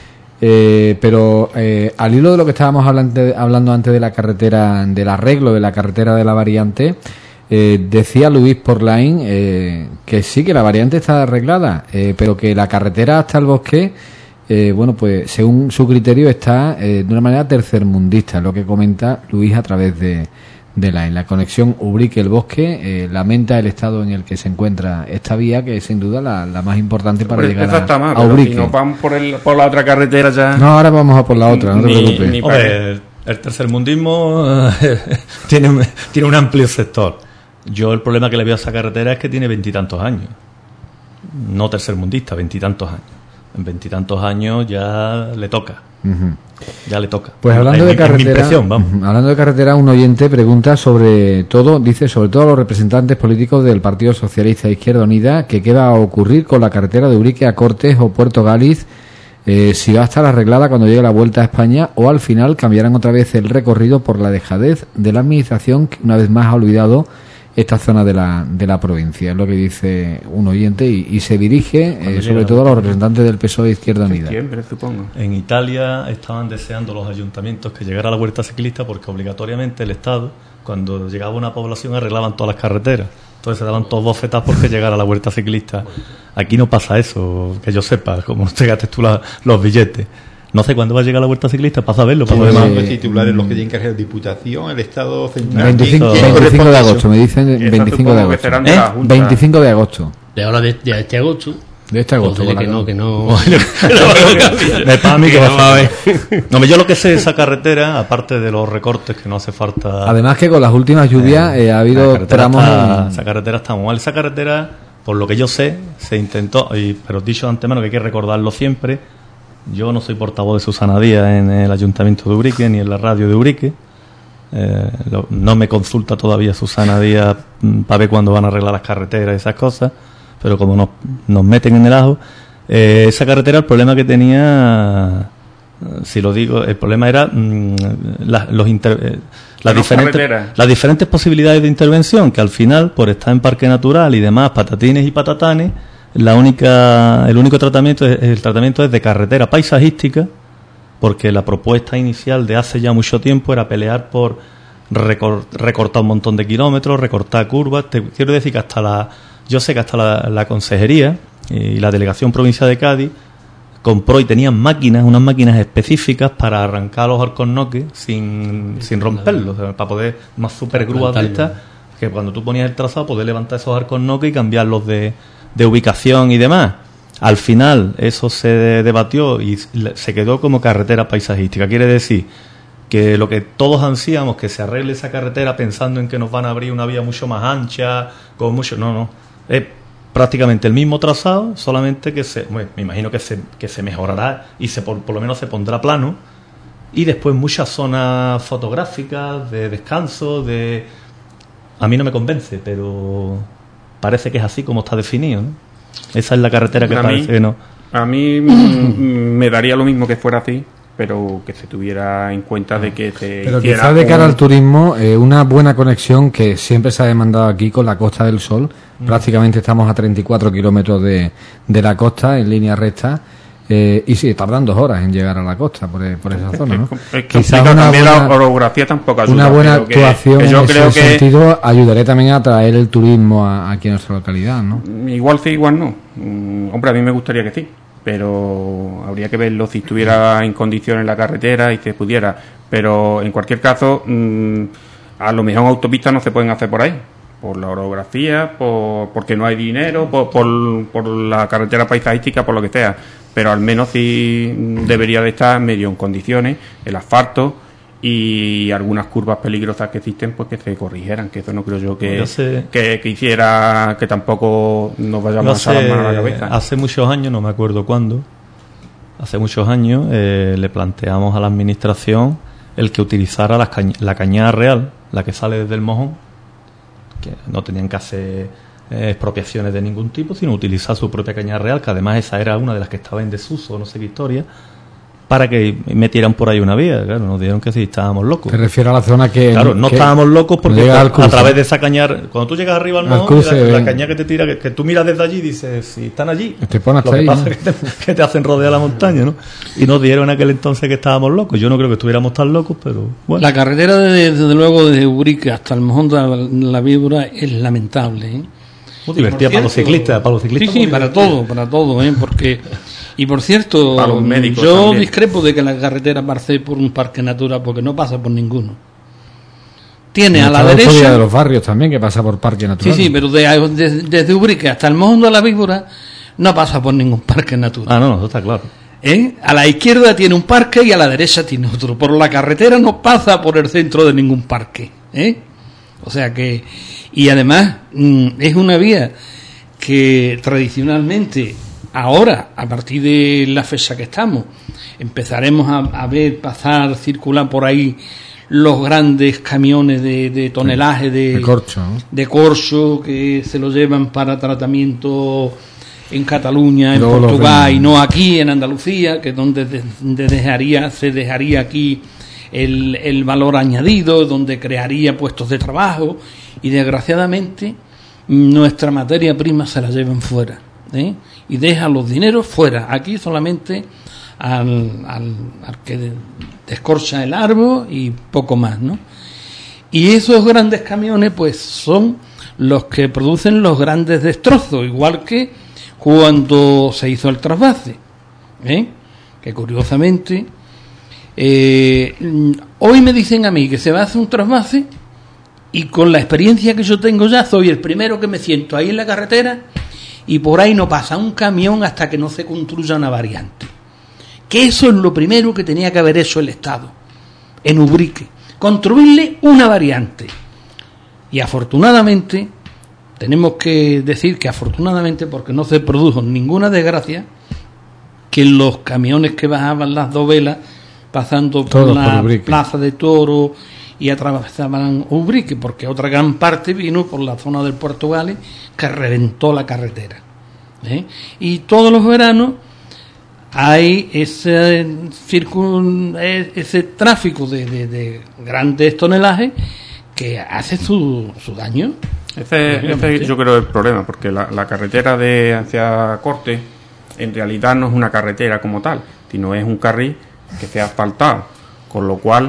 Eh, pero eh, al hilo de lo que estábamos hablando, hablando antes de la carretera, del arreglo de la carretera de la variante, eh, decía Luis Porlain eh, que sí, que la variante está arreglada, eh, pero que la carretera hasta el bosque, eh, bueno, pues según su criterio está eh, de una manera tercermundista, lo que comenta Luis a través de de la, en la conexión Ubrique-El Bosque. Eh, lamenta el estado en el que se encuentra esta vía, que es sin duda la, la más importante para Pero llegar esa está a, mal, a Ubrique. Si nos vamos por, el, por la otra carretera ya... No, ahora vamos a por la otra, no te ni, preocupes. Ni Hombre, el, el tercermundismo tiene, un, tiene un amplio sector. Yo el problema que le veo a esa carretera es que tiene veintitantos años. No tercermundista, veintitantos años. En veintitantos años ya le toca. Uh-huh. Ya le toca. Pues hablando es, de carretera, vamos. hablando de carretera, un oyente pregunta sobre todo, dice sobre todo a los representantes políticos del Partido Socialista de Izquierda Unida, que qué va a ocurrir con la carretera de Ubrique a Cortes o Puerto Gáliz, eh, si va a estar arreglada cuando llegue la Vuelta a España o al final cambiarán otra vez el recorrido por la dejadez de la administración, que una vez más ha olvidado esta zona de la de la provincia. Es lo que dice un oyente y, y se dirige eh, sobre todo a los representantes del P S O E de Izquierda Unida. Septiembre, supongo. En Italia estaban deseando los ayuntamientos que llegara la Vuelta Ciclista, porque obligatoriamente el Estado, cuando llegaba una población, arreglaban todas las carreteras. Entonces se daban todos bofetas porque llegara la Vuelta Ciclista. Aquí no pasa eso, que yo sepa, como te gastes tú la, los billetes. No sé cuándo va a llegar la Vuelta Ciclista, para saberlo. Para sí, demás. Los titulares, los que tienen que hacer Diputación, el Estado Central. veinticinco, veinticinco de agosto, me dicen veinticinco de agosto. ¿Eh? veinticinco de agosto. De ahora de, de este agosto. De este agosto. Oye, que no, que no. Me para mí que va a ver. No, yo lo que sé de esa carretera, aparte de los recortes que no hace falta. Además que con las últimas lluvias eh, eh, ha habido tramos. Está, en... Esa carretera está muy mal. Esa carretera, por lo que yo sé, se intentó, y, pero dicho de antemano que hay que recordarlo siempre. Yo no soy portavoz de Susana Díaz en el Ayuntamiento de Ubrique ni en la radio de Ubrique. Eh, lo, no me consulta todavía Susana Díaz m, para ver cuándo van a arreglar las carreteras y esas cosas, pero como nos, nos meten en el ajo, eh, esa carretera, el problema que tenía, si lo digo, el problema era mm, la, los inter, eh, las, diferentes, las diferentes posibilidades de intervención, que al final, por estar en parque natural y demás, patatines y patatanes, la única, el único tratamiento es, el tratamiento es de carretera paisajística, porque la propuesta inicial de hace ya mucho tiempo era pelear por recor, recortar un montón de kilómetros, recortar curvas. Te quiero decir que hasta la, yo sé que hasta la, la consejería y la delegación provincial de Cádiz compró y tenían máquinas, unas máquinas específicas para arrancar los alcornoques sin, sin romperlos, o sea, para poder, más super grúas de estas, que cuando tú ponías el trazado, poder levantar esos alcornoques y cambiarlos de de ubicación y demás. Al final eso se debatió y se quedó como carretera paisajística. Quiere decir que lo que todos ansíamos, que se arregle esa carretera pensando en que nos van a abrir una vía mucho más ancha, con mucho... No, no. Es prácticamente el mismo trazado, solamente que se... Bueno, me imagino que se, que se mejorará y se por, por lo menos se pondrá plano. Y después muchas zonas fotográficas, de descanso, de... A mí no me convence, pero... parece que es así como está definido, ¿no? Esa es la carretera que a parece mí, que no. A mí me daría lo mismo que fuera así, pero que se tuviera en cuenta de que se pero quizás de cara un... al turismo, eh, una buena conexión que siempre se ha demandado aquí con la Costa del Sol. Mm. Prácticamente estamos a treinta y cuatro kilómetros de, de la costa en línea recta. Eh, y sí, tardan dos horas en llegar a la costa por, por esa zona, ¿no? Es que quizás una también buena, la orografía tampoco ayuda. Una buena actuación que, que yo en creo ese que sentido ayudaría también a traer el turismo a, aquí a nuestra localidad, ¿no? Igual sí, igual no. Mm, hombre, a mí me gustaría que sí, pero habría que verlo si estuviera en condiciones la carretera y se pudiera. Pero en cualquier caso, mm, a lo mejor autopistas no se pueden hacer por ahí. Por la orografía, por, porque no hay dinero, por, por, por la carretera paisajística, por lo que sea. Pero al menos sí debería de estar medio en condiciones, el asfalto y algunas curvas peligrosas que existen, pues que se corrigieran, que eso no creo yo que, yo sé, que, que hiciera que tampoco nos vayamos a echar las manos a la cabeza. Hace muchos años, no me acuerdo cuándo, hace muchos años, eh, le planteamos a la administración el que utilizara la, cañ- la cañada real, la que sale desde el mojón, que no tenían que hacer eh, expropiaciones de ningún tipo, sino utilizar su propia cañada real, que además esa era una de las que estaba en desuso, no sé qué historia, para que metieran por ahí una vía. Claro, nos dijeron que sí, estábamos locos. Te refiero a la zona que... Claro, no que estábamos locos porque a, a través de esa cañar, cuando tú llegas arriba al mojón, cruce, la, la caña que te tira, que, que tú miras desde allí y dices, si están allí, te pones lo que ahí, pasa ¿no? es que te, que te hacen rodear la montaña, ¿no? Y nos dijeron en aquel entonces que estábamos locos. Yo no creo que estuviéramos tan locos, pero bueno. La carretera, de, desde luego, desde Ubrique hasta el mojón de la, la Víbora es lamentable, ¿eh? Muy divertida para los ciclistas, para los ciclistas. Sí, sí, para todo, para todo, ¿eh? Porque... Y por cierto, para los médicos yo también. discrepo de que la carretera pase por un parque natural, porque no pasa por ninguno. Tiene a la Está derecha... la de los barrios también, que pasa por parque natural. Sí, sí, pero de, de, desde Ubrique hasta el mojón de la Víbora no pasa por ningún parque natural. Ah, no, no, eso está claro. ¿Eh? A la izquierda tiene un parque y a la derecha tiene otro. Por la carretera no pasa por el centro de ningún parque, ¿eh? O sea que... Y además mmm, es una vía que tradicionalmente... Ahora, a partir de la fecha que estamos, empezaremos a, a ver pasar, circular por ahí los grandes camiones de, de tonelaje de, de corcho, ¿no? de corcho que se lo llevan para tratamiento en Cataluña, en Luego Portugal y no aquí en Andalucía, que es donde de, de dejaría, se dejaría aquí el, el valor añadido, donde crearía puestos de trabajo, y desgraciadamente nuestra materia prima se la llevan fuera, ¿eh? Y deja los dineros fuera, aquí solamente al, al, al que descorcha el árbol y poco más, ¿no? Y esos grandes camiones pues son los que producen los grandes destrozos, igual que cuando se hizo el trasvase, ¿eh? Que curiosamente eh, hoy me dicen a mí que se va a hacer un trasvase, y con la experiencia que yo tengo ya soy el primero que me siento ahí en la carretera y por ahí no pasa un camión hasta que no se construya una variante. Que eso es lo primero que tenía que haber hecho el Estado en Ubrique, construirle una variante. Y afortunadamente, tenemos que decir que afortunadamente, porque no se produjo ninguna desgracia, que los camiones que bajaban las dos velas pasando por Todos la por plaza de Toro y atravesaban Ubrique, porque otra gran parte vino por la zona del Puerto Gales, que reventó la carretera, ¿eh? Y todos los veranos hay ese circun, ese tráfico de, de, de grandes tonelajes que hace su, su daño. Ese, ese yo creo es el problema, porque la, la carretera de hacia Corte en realidad no es una carretera como tal, sino es un carril que se ha asfaltado, con lo cual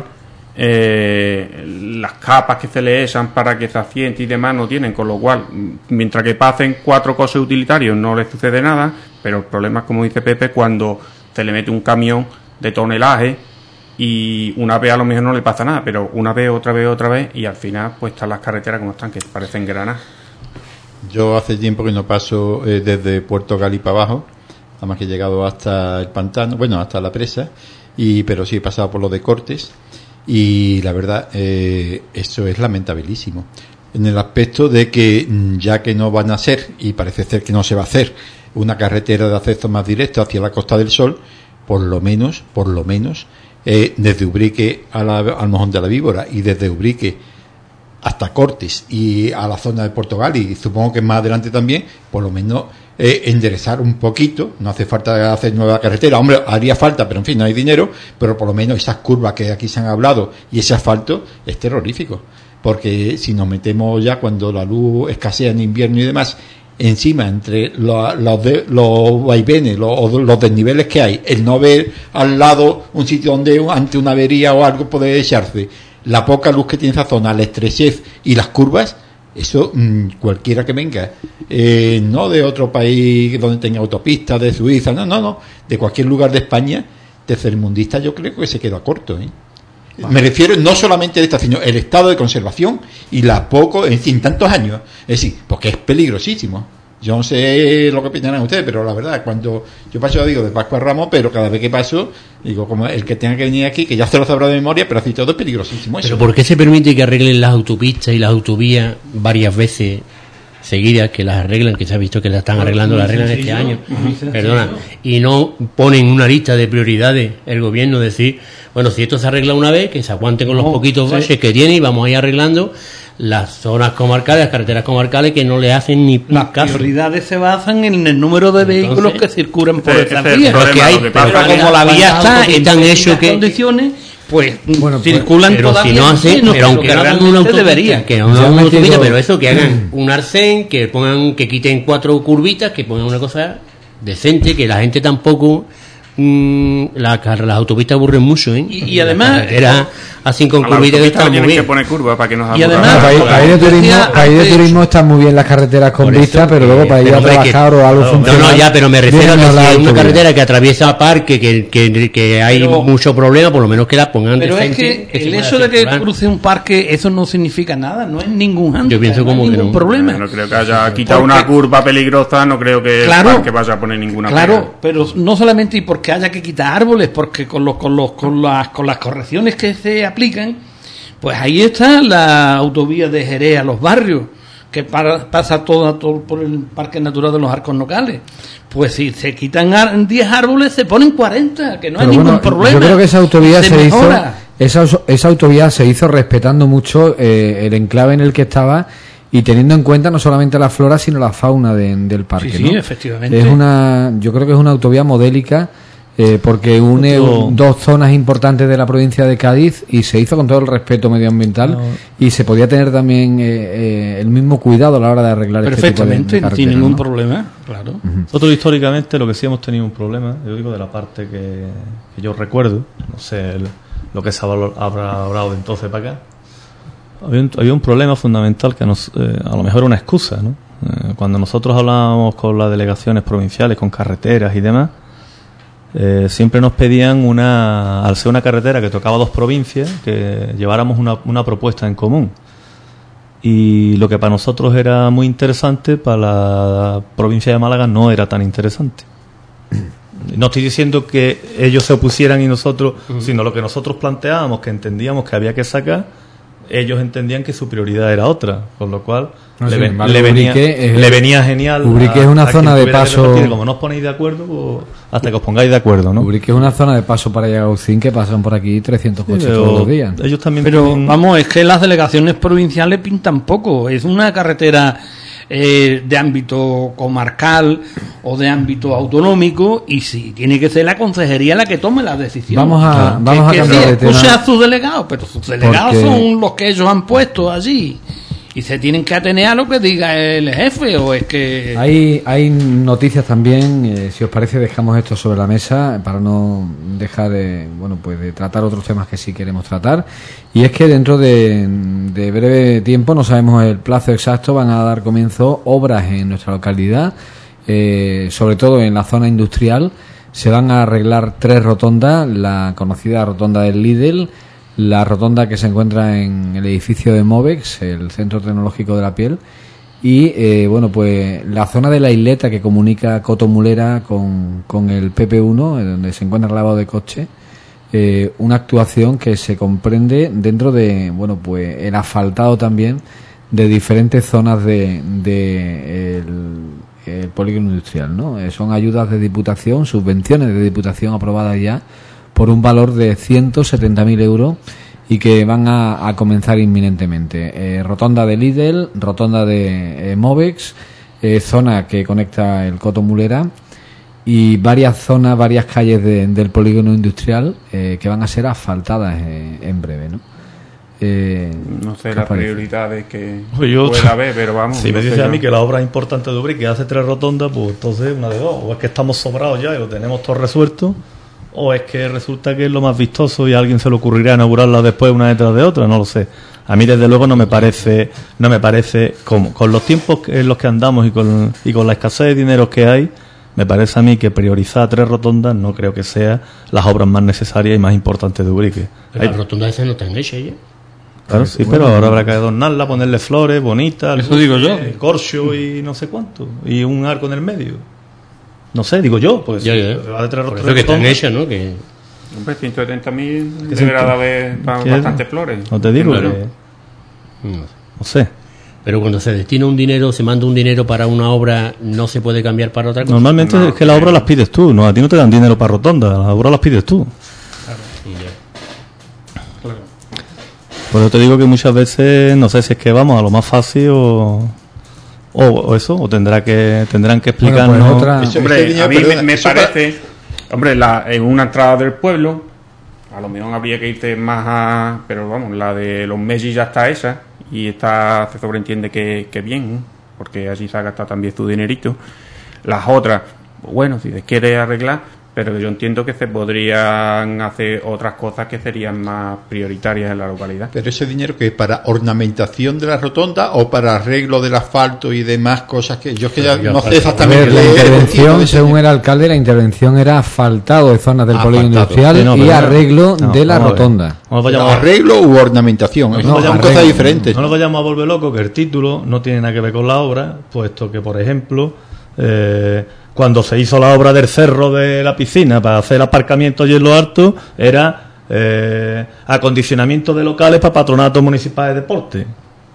eh, las capas que se le echan para que se asiente y demás no tienen, con lo cual mientras que pasen cuatro coches utilitarios no les sucede nada, pero el problema es, como dice Pepe, cuando se le mete un camión de tonelaje y una vez a lo mejor no le pasa nada, pero una vez, otra vez, otra vez, y al final pues están las carreteras como están, que parecen granadas. Yo hace tiempo que no paso eh, desde Puerto Gali para abajo, además que he llegado hasta el pantano, bueno, hasta la presa, y pero sí he pasado por lo de Cortes, y la verdad, eh, eso es lamentabilísimo, en el aspecto de que ya que no van a hacer, y parece ser que no se va a hacer, una carretera de acceso más directo hacia la Costa del Sol, por lo menos, por lo menos, eh, desde Ubrique a la, al Mojón de la Víbora y desde Ubrique hasta Cortes y a la zona de Portugal, y supongo que más adelante también, por lo menos eh, enderezar un poquito. No hace falta hacer nueva carretera, hombre, haría falta, pero en fin, no hay dinero, pero por lo menos esas curvas que aquí se han hablado y ese asfalto es terrorífico, porque si nos metemos ya cuando la luz escasea en invierno y demás, encima entre los, los, de, los vaivenes, los, los desniveles que hay, el no ver al lado un sitio donde ante una avería o algo puede echarse, la poca luz que tiene esa zona, la estrechez y las curvas, eso mmm, cualquiera que venga, eh, no de otro país donde tenga autopistas, de Suiza, no, no, no, de cualquier lugar de España, tercermundista, yo creo que se queda corto, ¿eh? Wow. Me refiero no solamente a esta, sino el estado de conservación y la poco, en fin, tantos años, es decir, porque es peligrosísimo. Yo no sé lo que opinarán ustedes, pero la verdad, cuando yo paso, digo, de Pascua a Ramos, pero cada vez que paso, digo, como el que tenga que venir aquí, que ya se lo sabrá de memoria, pero así todo es peligrosísimo. ¿Pero eso? ¿Por qué se permite que arreglen las autopistas y las autovías varias veces seguidas que las arreglan, que se ha visto que las están arreglando, las arreglan este año, perdona, y no ponen una lista de prioridades el gobierno, decir, bueno, si esto se arregla una vez, que se aguante con los poquitos baches que tiene y vamos a ir arreglando las zonas comarcales, las carreteras comarcales que no le hacen ni las caso. Las prioridades se basan en el número de Entonces, vehículos que circulan por ese, esa ese vía. problema, que hay, que pero pasa, como la vía está en tan hecho que condiciones, pues bueno, circulan pero todavía si no hace, menos, pero aunque que no hagan realmente una autopista, debería. que no hagan una autopista, pero eso, que hagan un arcén, que pongan, que quiten cuatro curvitas, que pongan una cosa decente, que la gente tampoco mmm, la, las autopistas aburren mucho, ¿eh? Y, y además era así con curvitas que están muy bien. Que poner curva para que nos y además para ir, para ir de turismo, para ir de turismo están muy bien las carreteras con vista, pero luego para ir a trabajar o algo funcional. No, no, ya, pero me refiero a que si hay una carretera que atraviesa parque, que, que, que hay pero, mucho problema, por lo menos que la pongan pero decente. Es que, que el hecho de que cruce un parque, eso no significa nada, no es ningún handicap. Yo pienso como no que ningún no. problema. No creo que haya quitado porque, una curva peligrosa, no creo que claro, el parque vaya a poner ninguna. Claro, pega. pero no solamente porque haya que quitar árboles, porque con los con los con las con las correcciones que se aplican, pues ahí está la autovía de Jerez a los barrios, que para, pasa todo, todo por el Parque Natural de los Arcos Nocales. Pues si se quitan diez árboles, se ponen cuarenta, que no hay Pero ningún bueno, problema. Yo creo que esa autovía se, se hizo, esa, esa autovía se hizo respetando mucho eh, el enclave en el que estaba y teniendo en cuenta no solamente la flora, sino la fauna de, del parque. Sí, ¿no? sí, efectivamente. Es una, yo creo que es una autovía modélica. Eh, porque une un, dos zonas importantes de la provincia de Cádiz y se hizo con todo el respeto medioambiental no. y se podía tener también eh, eh, el mismo cuidado a la hora de arreglar perfectamente, este tipo de, de sin ningún ¿no? problema, claro. Uh-huh. Nosotros históricamente lo que sí hemos tenido un problema, yo digo de la parte que, que yo recuerdo, no sé el, lo que se habrá hablado de entonces para acá, había un, había un problema fundamental que nos, eh, a lo mejor una excusa, ¿no? Eh, cuando nosotros hablábamos con las delegaciones provinciales, con carreteras y demás, Eh, siempre nos pedían una, al ser una carretera que tocaba dos provincias, que lleváramos una, una propuesta en común. Y lo que para nosotros era muy interesante, para la provincia de Málaga no era tan interesante. No estoy diciendo que ellos se opusieran y nosotros, uh-huh. sino lo que nosotros planteábamos, que entendíamos que había que sacar, ellos entendían que su prioridad era otra, con lo cual no, le, ven, le, venía, es, le venía genial. Ubrique es una a zona de paso. Que como no os ponéis de acuerdo, pues hasta que os pongáis de acuerdo, ¿no? Ubrique es una zona de paso para llegar a Ucín, que pasan por aquí trescientos coches sí, todos los días. Ellos también pero tienen... vamos, es que las delegaciones provinciales pintan poco. Es una carretera eh, de ámbito comarcal o de ámbito autonómico, y sí, tiene que ser la consejería la que tome la decisión. Vamos a, claro. vamos que, a cambiar que de tema. Puse a sus delegados, pero sus delegados Porque... son los que ellos han puesto allí. Y se tienen que atener a lo que diga el jefe, o es que... Hay, hay noticias también, eh, si os parece dejamos esto sobre la mesa para no dejar de, bueno, pues de tratar otros temas que sí queremos tratar. Y es que dentro de, de breve tiempo, no sabemos el plazo exacto, van a dar comienzo obras en nuestra localidad, eh, sobre todo en la zona industrial. Se van a arreglar tres rotondas, la conocida rotonda del Lidl, la rotonda que se encuentra en el edificio de Movex, el Centro Tecnológico de la Piel, y eh, bueno, pues la zona de la isleta que comunica Coto Mulera con, con el P P uno, donde se encuentra el lavado de coche, eh, una actuación que se comprende dentro de, bueno, pues el asfaltado también de diferentes zonas de, de el, el polígono industrial, ¿no? Eh, son ayudas de Diputación, subvenciones de Diputación aprobadas ya, por un valor de ciento setenta mil euros y que van a, a comenzar inminentemente. Eh, rotonda de Lidl, rotonda de eh, Movex, eh, zona que conecta el Coto Mulera y varias zonas, varias calles de, del polígono industrial eh, que van a ser asfaltadas eh, en breve, ¿no? Eh, no sé las parece? prioridades que yo, pueda haber, pero vamos. Si no me sé dice yo. a mí que la obra importante de Ubrique hace tres rotondas, pues entonces una de dos. O es que estamos sobrados ya y lo tenemos todo resuelto, o es que resulta que es lo más vistoso y a alguien se le ocurrirá inaugurarla después una detrás de otra, no lo sé. A mí desde luego no me parece, no me parece como con los tiempos en los que andamos y con, y con la escasez de dinero que hay, me parece a mí que priorizar tres rotondas no creo que sea las obras más necesarias y más importantes de Ubrique. Pero las rotondas esas no están hechas ya. Claro, sí, pero ahora habrá que adornarla, ponerle flores bonitas, eso digo yo, corcho y no sé cuánto, y un arco en el medio. No sé, digo yo, pues ya, ya. Va a traer por eso que están hechas, ¿no? Que... Hombre, ciento setenta mil deberá de haber bastantes flores. No te digo, claro. que... no sé. Pero cuando se destina un dinero, se manda un dinero para una obra, ¿no se puede cambiar para otra cosa? Normalmente no, es que las obras las pides tú, no, a ti no te dan dinero para rotonda, las obras las pides tú. Claro, y ya. Claro. Por eso te digo que muchas veces, no sé si es que vamos a lo más fácil o, o, o eso, o tendrá que tendrán que explicarnos. Bueno, pues otra... eso, hombre, a mí me, me parece, hombre, la, en una entrada del pueblo, a lo mejor habría que irte más a, pero vamos, la de los Messi ya está esa. Y esta se sobreentiende que, que bien, porque allí se ha gastado también su dinerito. Las otras, bueno, si se quiere arreglar, pero yo entiendo que se podrían hacer otras cosas que serían más prioritarias en la localidad. Pero ese dinero, que para ornamentación de la rotonda o para arreglo del asfalto y demás cosas que yo es que ya no sé exactamente. A ver, la intervención, según el alcalde, la intervención era asfaltado de zonas del polígono industrial, sí, no, y arreglo no, de la rotonda. No arreglo u ornamentación, no, no, son cosas diferentes. No nos vayamos a volver locos, que el título no tiene nada que ver con la obra, puesto que, por ejemplo, eh, cuando se hizo la obra del cerro de la piscina para hacer aparcamientos y en lo alto, era eh, acondicionamiento de locales para patronatos municipales de deporte.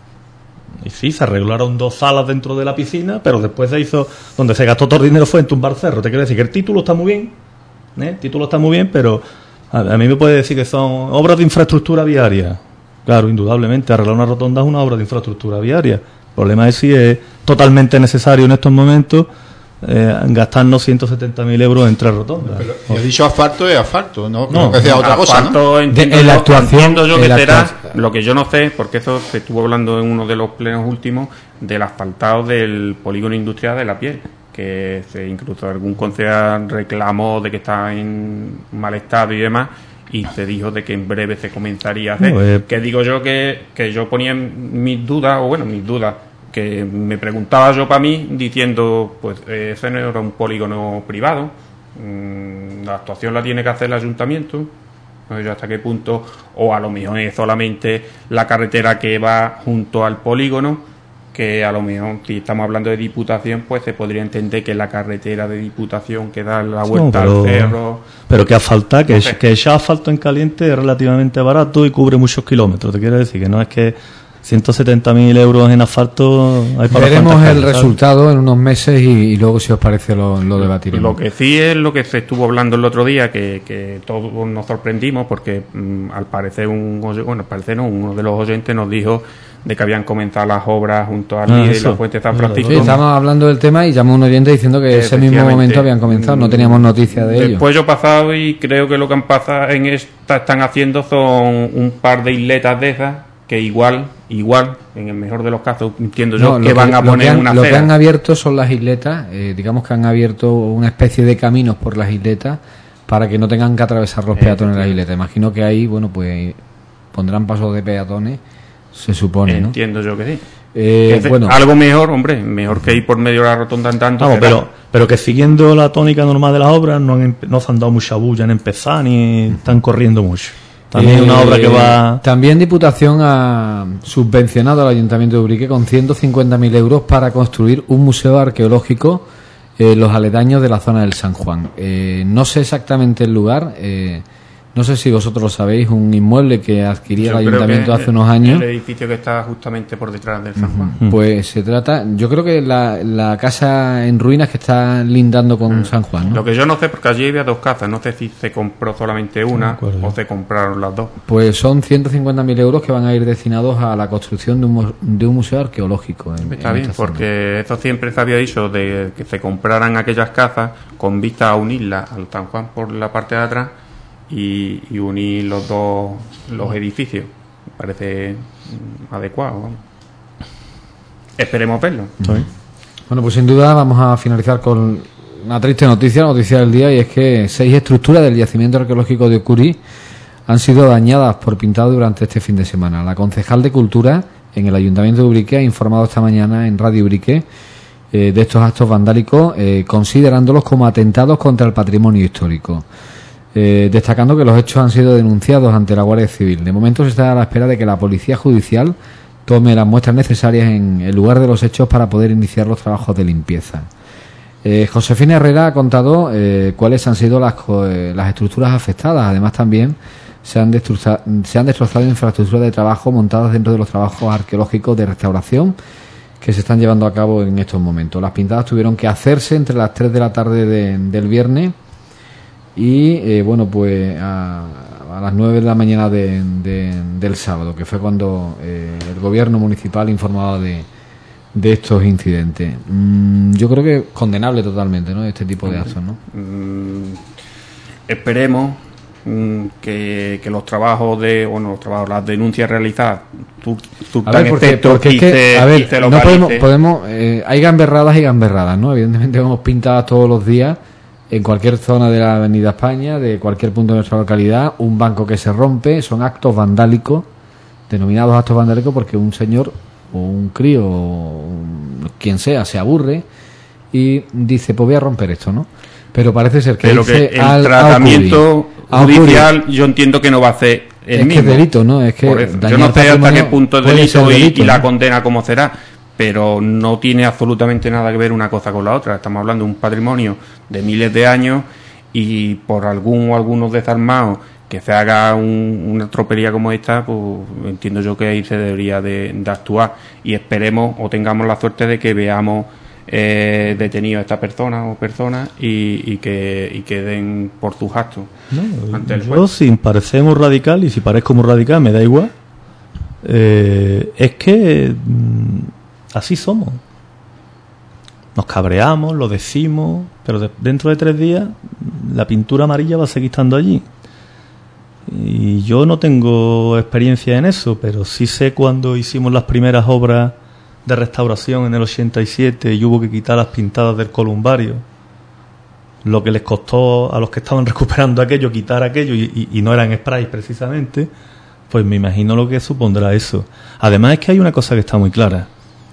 Y sí, se arreglaron dos salas dentro de la piscina, pero después se hizo, donde se gastó todo el dinero fue en tumbar cerro. Te quiero decir que el título está muy bien, ¿eh? El título está muy bien, pero a, a mí me puede decir que son obras de infraestructura viaria. Claro, indudablemente, arreglar una rotonda es una obra de infraestructura viaria. El problema es si es totalmente necesario en estos momentos Eh, gastarnos ciento setenta mil euros en tres rotondas. Pero, pero, he dicho asfalto es asfalto, no, no, no que sea otra cosa, ¿no? Entiendo, de, yo, entiendo yo que será lo que yo no sé, porque eso se estuvo hablando en uno de los plenos últimos del asfaltado del polígono industrial de La Piel, que se incluso algún concejal reclamó de que está en mal estado y demás, y se dijo de que en breve se comenzaría a hacer. No, eh, que digo yo que, que yo ponía mis dudas, o bueno, mis dudas, que me preguntaba yo para mí diciendo, pues eh, ese no era un polígono privado, mm, la actuación la tiene que hacer el ayuntamiento, no sé yo hasta qué punto, o a lo mejor es solamente la carretera que va junto al polígono, que a lo mejor si estamos hablando de Diputación, pues se podría entender que la carretera de Diputación que da la vuelta no, pero, al cerro. Pero que asfalta, que, no sé. que echar asfalto en caliente es relativamente barato y cubre muchos kilómetros, te quiero decir que no es que ciento setenta mil euros en asfalto hay para veremos el calles, resultado ¿sabes? En unos meses y, y luego si os parece lo, lo debatiremos. Lo que sí es lo que se estuvo hablando el otro día, que, que todos nos sorprendimos porque mmm, al parecer un bueno al parecer no, uno de los oyentes nos dijo de que habían comenzado las obras junto al ah, y la Fuente de San Francisco. Sí, estamos hablando del tema y llamó un oyente diciendo que ese mismo momento habían comenzado, no teníamos noticia de ello. Después yo he pasado y creo que lo que han pasado en esta están haciendo son un par de isletas de esas que igual, igual, en el mejor de los casos, entiendo yo, no, que, que van a poner han, una Lo acera. que han abierto son las isletas, eh, digamos que han abierto una especie de caminos por las isletas para que no tengan que atravesar los peatones las isletas. Imagino que ahí, bueno, pues pondrán pasos de peatones, se supone, ¿no? Entiendo yo que sí. Eh, que bueno. Algo mejor, hombre, mejor que ir por medio de la rotonda en tanto. Vamos, pero, pero que siguiendo la tónica normal de las obras, no, han, no se han dado mucha bulla en empezar ni están corriendo mucho. También eh, una obra que va... También Diputación ha subvencionado al Ayuntamiento de Ubrique con ciento cincuenta mil euros para construir un museo arqueológico en eh, los aledaños de la zona del San Juan. Eh, no sé exactamente el lugar, eh, no sé si vosotros lo sabéis, un inmueble que adquiría yo el Ayuntamiento hace el, unos años. El edificio que está justamente por detrás del San Juan. Uh-huh. Pues se trata, yo creo que la, la casa en ruinas que está lindando con uh-huh. San Juan, ¿no? Lo que yo no sé, porque allí había dos casas, no sé si se compró solamente una no o se compraron las dos. Pues son ciento cincuenta mil euros que van a ir destinados a la construcción de un, de un museo arqueológico. En, está en bien, porque eso siempre se había dicho de que se compraran aquellas casas con vista a unirla al San Juan por la parte de atrás y, y unir los dos los edificios. Me parece adecuado, ¿no? Esperemos verlo. ¿Sí? Bueno, pues sin duda vamos a finalizar con una triste noticia, la noticia del día, y es que seis estructuras del yacimiento arqueológico de Ucurí han sido dañadas por pintado durante este fin de semana. La concejal de Cultura en el Ayuntamiento de Ubrique ha informado esta mañana en Radio Ubrique eh, de estos actos vandálicos, eh, considerándolos como atentados contra el patrimonio histórico. Eh, destacando que los hechos han sido denunciados ante la Guardia Civil. De momento se está a la espera de que la Policía Judicial tome las muestras necesarias en el lugar de los hechos para poder iniciar los trabajos de limpieza. Eh, Josefina Herrera ha contado eh, cuáles han sido las, eh, las estructuras afectadas. Además también se han destrozado, se han destrozado infraestructuras de trabajo montadas dentro de los trabajos arqueológicos de restauración que se están llevando a cabo en estos momentos. Las pintadas tuvieron que hacerse entre las tres de la tarde de, del viernes y, eh, bueno, pues a, a las nueve de la mañana de, de, del sábado, que fue cuando eh, el gobierno municipal informaba de, de estos incidentes. Mm, yo creo que condenable totalmente, ¿no?, este tipo de actos, ¿no? Mm, esperemos Que, que los trabajos de, bueno, los trabajos, las denuncias realizadas, tú, tú a ver, porque, porque es que, se, a ver, no podemos, podemos eh, hay gamberradas y gamberradas, ¿no? Evidentemente vemos pintadas todos los días en cualquier zona de la Avenida España, de cualquier punto de nuestra localidad, un banco que se rompe, son actos vandálicos, denominados actos vandálicos porque un señor o un crío o un, quien sea se aburre y dice, pues voy a romper esto, ¿no? Pero parece ser que, Pero que el al, tratamiento judicial yo entiendo que no va a hacer el es mismo. Que es delito, ¿no? Es que yo no sé hasta qué punto es delito, delito y, y ¿no? la condena cómo será, pero no tiene absolutamente nada que ver una cosa con la otra. Estamos hablando de un patrimonio de miles de años y por algún o algunos desarmados que se haga un, una tropelía como esta, pues entiendo yo que ahí se debería de, de actuar y esperemos o tengamos la suerte de que veamos Eh, detenido a esta persona o personas y, y que y queden por sus actos no, ante el yo juez. Sin parecer muy radical, y si parezco muy radical me da igual, eh, es que mm, así somos, nos cabreamos, lo decimos, pero de, dentro de tres días la pintura amarilla va a seguir estando allí y yo no tengo experiencia en eso, pero sí sé cuando hicimos las primeras obras de restauración en el ochenta y siete y hubo que quitar las pintadas del columbario, lo que les costó a los que estaban recuperando aquello quitar aquello y, y, y no eran sprays precisamente, pues me imagino lo que supondrá eso. Además es que hay una cosa que está muy clara,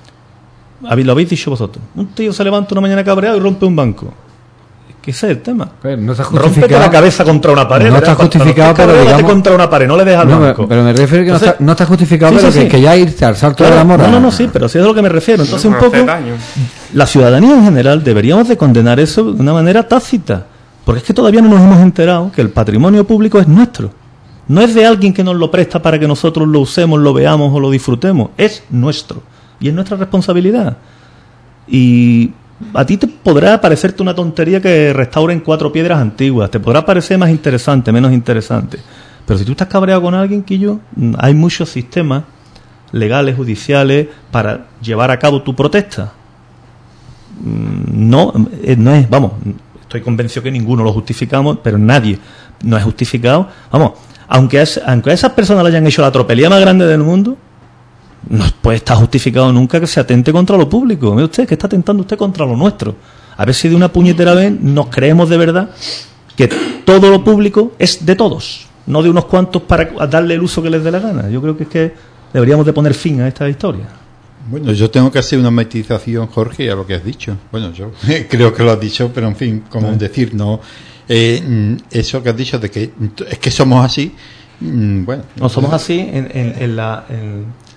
lo habéis dicho vosotros, un tío se levanta una mañana cabreado y rompe un banco. Que ese es el tema. No está Rómpete la cabeza contra una pared. No está justificado, pero digamos, contra una pared, no le dejas al no, banco. Pero me refiero que Entonces, no, está, no está justificado, sí, pero sí, que, sí. que ya irte al salto claro, de la mora. No, no, no, sí, pero sí es a lo que me refiero. Entonces, no, un poco, la ciudadanía en general deberíamos de condenar eso de una manera tácita. Porque es que todavía no nos hemos enterado que el patrimonio público es nuestro. No es de alguien que nos lo presta para que nosotros lo usemos, lo veamos o lo disfrutemos. Es nuestro. Y es nuestra responsabilidad. Y a ti te podrá parecerte una tontería que restauren cuatro piedras antiguas, te podrá parecer más interesante, menos interesante, pero si tú estás cabreado con alguien, Quillo, hay muchos sistemas legales, judiciales para llevar a cabo tu protesta. No, no es, vamos, estoy convencido que ninguno lo justificamos, pero nadie no es justificado, vamos, aunque, es, aunque a esas personas le hayan hecho la tropelía más grande del mundo, no puede estar justificado nunca que se atente contra lo público. Mire usted, que está atentando usted contra lo nuestro. A ver si de una puñetera vez nos creemos de verdad que todo lo público es de todos, no de unos cuantos para darle el uso que les dé la gana. Yo creo que es que deberíamos de poner fin a esta historia. Bueno, yo tengo que hacer una matización, Jorge, a lo que has dicho. Bueno, yo creo que lo has dicho, pero en fin, como ¿Eh? decir, no, eh, eso que has dicho de que es que somos así, bueno. No somos así en, en, en la... En,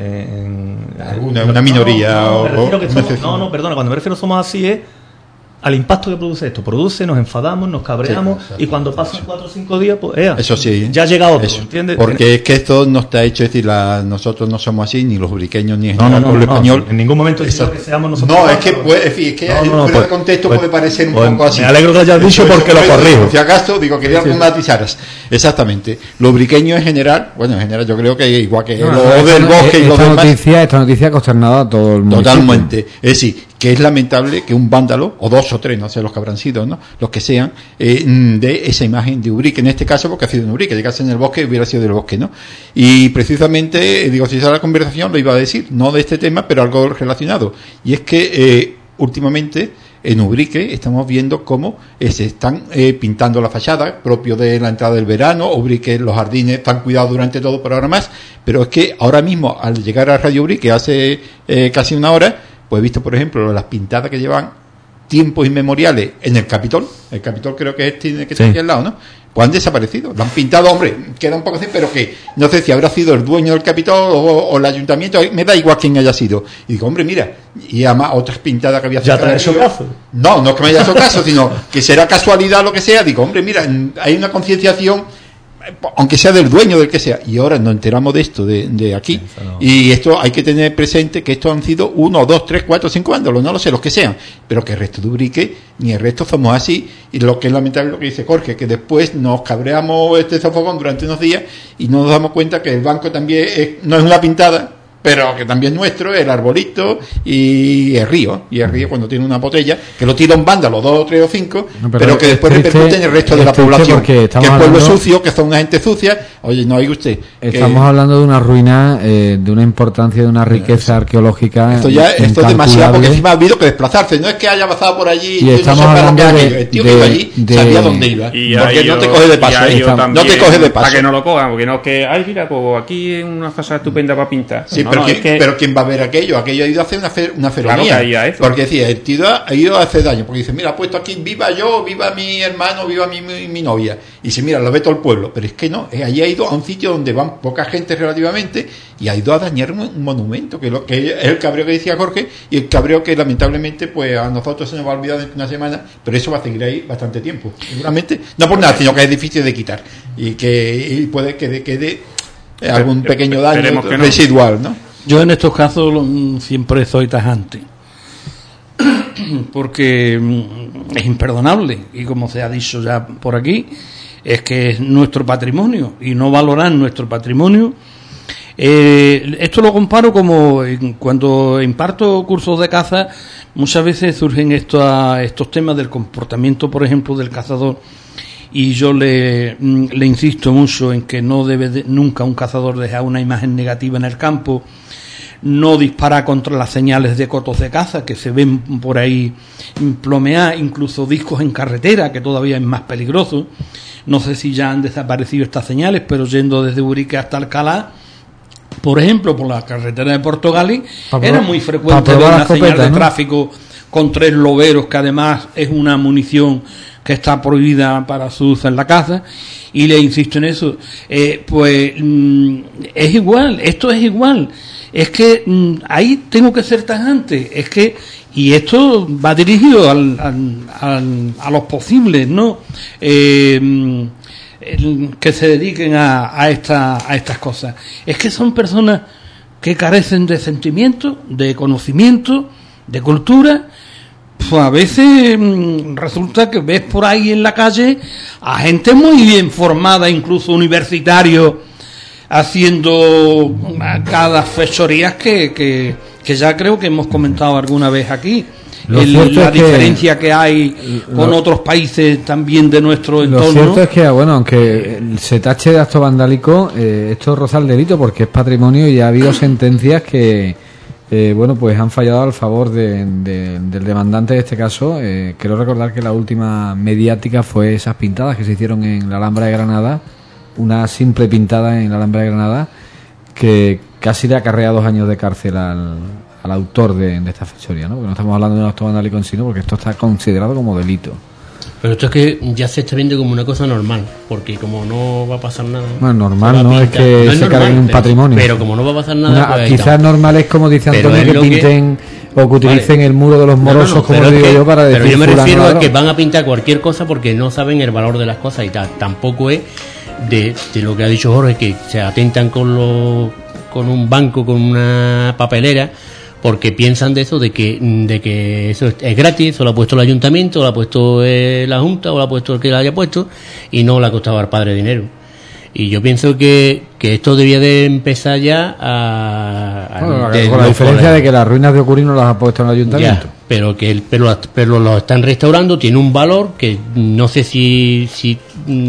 En, una, una minoría no, no, o, o somos, no, no, perdona, cuando me refiero somos así es al impacto que produce esto. Produce, nos enfadamos, nos cabreamos, sí, y cuando pasan cuatro o cinco días, pues ea, eso sí, ya ha llegado eso, todo, ¿entiendes? Porque es que esto no está hecho, es decir, la, nosotros no somos así, ni los ubriqueños, ni no, no, no, el no, español. No, en ningún momento he dicho que seamos nosotros. No, es que, pues, en fin, es que no, no, fuera pues, de contexto pues, puede parecer un pues, poco así. Me alegro que lo hayas dicho porque lo corrijo. Si acaso, digo, quería sí, matizaras. Exactamente. Los ubriqueños en general, bueno, en general yo creo que igual que no, lo no, del no, bosque eh, y lo demás. Noticia, esta noticia ha consternado a todo el mundo. Totalmente. Es decir, que es lamentable que un vándalo, o dos o tres, no sé los que habrán sido, ¿no? Los que sean, eh, de esa imagen de Ubrique, en este caso porque ha sido en Ubrique, llegase en el bosque hubiera sido del bosque, ¿no? Y precisamente, eh, digo, si sale la conversación lo iba a decir, no de este tema, pero algo relacionado. Y es que eh, últimamente en Ubrique estamos viendo cómo eh, se están eh, pintando la fachada, propio de la entrada del verano. Ubrique, los jardines están cuidados durante todo por ahora más, pero es que ahora mismo, al llegar a Radio Ubrique hace eh, casi una hora, pues he visto, por ejemplo, las pintadas que llevan tiempos inmemoriales en el Capitol. El Capitol creo que es, tiene que estar sí. aquí al lado, ¿no? Pues han desaparecido. Lo han pintado, hombre, queda un poco así, pero que no sé si habrá sido el dueño del Capitol o, o el ayuntamiento, me da igual quién haya sido. Y digo, hombre, mira, y además otras pintadas que había... ¿Ya te han hecho caso? No, no es que me haya hecho caso, sino que será casualidad o lo que sea. Digo, hombre, mira, hay una concienciación aunque sea del dueño, del que sea, y ahora nos enteramos de esto, de, de aquí, no. Y esto hay que tener presente que estos han sido uno, dos, tres, cuatro, cinco vándalos, no lo sé, los que sean, pero que el resto de Ubrique, ni el resto somos así, y lo que es lamentable lo que dice Jorge, que después nos cabreamos este zafogón durante unos días y no nos damos cuenta que el banco también es, no es una pintada, pero que también es nuestro, el arbolito y el río, y el río cuando tiene una botella, que lo tira un vándalo, dos o tres o cinco, no, pero, pero que después repercute en el resto de la población, que es pueblo hablando, sucio, que son una gente sucia. Oye, no hay usted. Estamos que, hablando de una ruina, eh, de una importancia, de una riqueza eh, arqueológica. Esto ya esto es demasiado, porque encima ha habido que desplazarse, no es que haya pasado por allí, y estamos no hablando de, aquello. El tío de, que iba allí de, sabía dónde iba, y porque yo, no te coge de paso, no te coge de paso. Para que no lo cojan, porque no es que, ay, mira, pues aquí hay una fachada estupenda para pintar. Sí, no, pero, no, ¿quién, es que, pero ¿quién va a ver aquello? Aquello ha ido a hacer una, fe, una feromonía. Claro, porque decía, el tío ha ido a hacer daño, porque dice, mira, ha puesto aquí, viva yo, viva mi hermano, viva mi, mi, mi novia. Y dice, mira, lo ve todo el pueblo. Pero es que no, allí ha ido a un sitio donde van poca gente relativamente y ha ido a dañar un, un monumento, que, lo, que es el cabreo que decía Jorge, y el cabreo que lamentablemente pues a nosotros se nos va a olvidar dentro de una semana, pero eso va a seguir ahí bastante tiempo. Seguramente, no por nada, sino que es difícil de quitar y que y puede que quede algún pequeño daño no. residual, ¿no? Yo en estos casos siempre soy tajante, porque es imperdonable, y como se ha dicho ya por aquí, es que es nuestro patrimonio, y no valorar nuestro patrimonio. Eh, esto lo comparo como cuando imparto cursos de caza, muchas veces surgen estos, estos temas del comportamiento, por ejemplo, del cazador, y yo le, le insisto mucho en que no debe de, nunca un cazador dejar una imagen negativa en el campo, no disparar contra las señales de cotos de caza que se ven por ahí plomear, incluso discos en carretera, que todavía es más peligroso. No sé si ya han desaparecido estas señales, pero yendo desde Urique hasta Alcalá, por ejemplo, por la carretera de Portugalí, era muy frecuente ver una señal de tráfico con tres loberos, que además es una munición que está prohibida para su uso en la caza, y le insisto en eso. Eh, pues mm, es igual, esto es igual. Es que mmm, ahí tengo que ser tajante, es que, y esto va dirigido al, al, al, a los posibles, ¿no? Eh, el, que se dediquen a, a, esta, a estas cosas. Es que son personas que carecen de sentimiento, de conocimiento, de cultura. Pues a veces mmm, resulta que ves por ahí en la calle a gente muy bien formada, incluso universitarios, haciendo cada fechorías que, que, que ya creo que hemos comentado alguna vez aquí. El, la diferencia que, que hay con lo, otros países también de nuestro entorno. Lo cierto es que, bueno, aunque se tache de acto vandálico, eh, esto roza el delito porque es patrimonio y ha habido sentencias que, eh, bueno, pues han fallado al favor de, de, del demandante de este caso. Eh, quiero recordar que la última mediática fue esas pintadas que se hicieron en la Alhambra de Granada, una simple pintada en la Alhambra de Granada que casi le acarrea dos años de cárcel al, al autor de, de esta fechoría, ¿no? Porque no estamos hablando de un acto vandálico en sí, ¿no? Porque esto está considerado como delito. Pero esto es que ya se está viendo como una cosa normal, porque como no va a pasar nada. Bueno, normal no es que no es se normal, cargue un pero, patrimonio. Pero como no va a pasar nada. Una, pues quizás normal es como dice Antonio, que pinten que, o que utilicen vale. el muro de los morosos, no, no, no, como digo que, yo, para decir. Pero yo me refiero a que van a pintar cualquier cosa porque no saben el valor de las cosas y tal. Tampoco es de, de lo que ha dicho Jorge, que se atentan con los, con un banco, con una papelera, porque piensan de eso, de que de que eso es gratis, eso lo ha puesto el ayuntamiento, o lo ha puesto eh, la junta, o lo ha puesto el que lo haya puesto, y no le ha costado al padre dinero. Y yo pienso que, que esto debía de empezar ya a... a bueno, de, con la diferencia de que las ruinas de Ocurino las ha puesto el ayuntamiento. Ya, pero que el, pero, pero lo están restaurando, tiene un valor que no sé si... si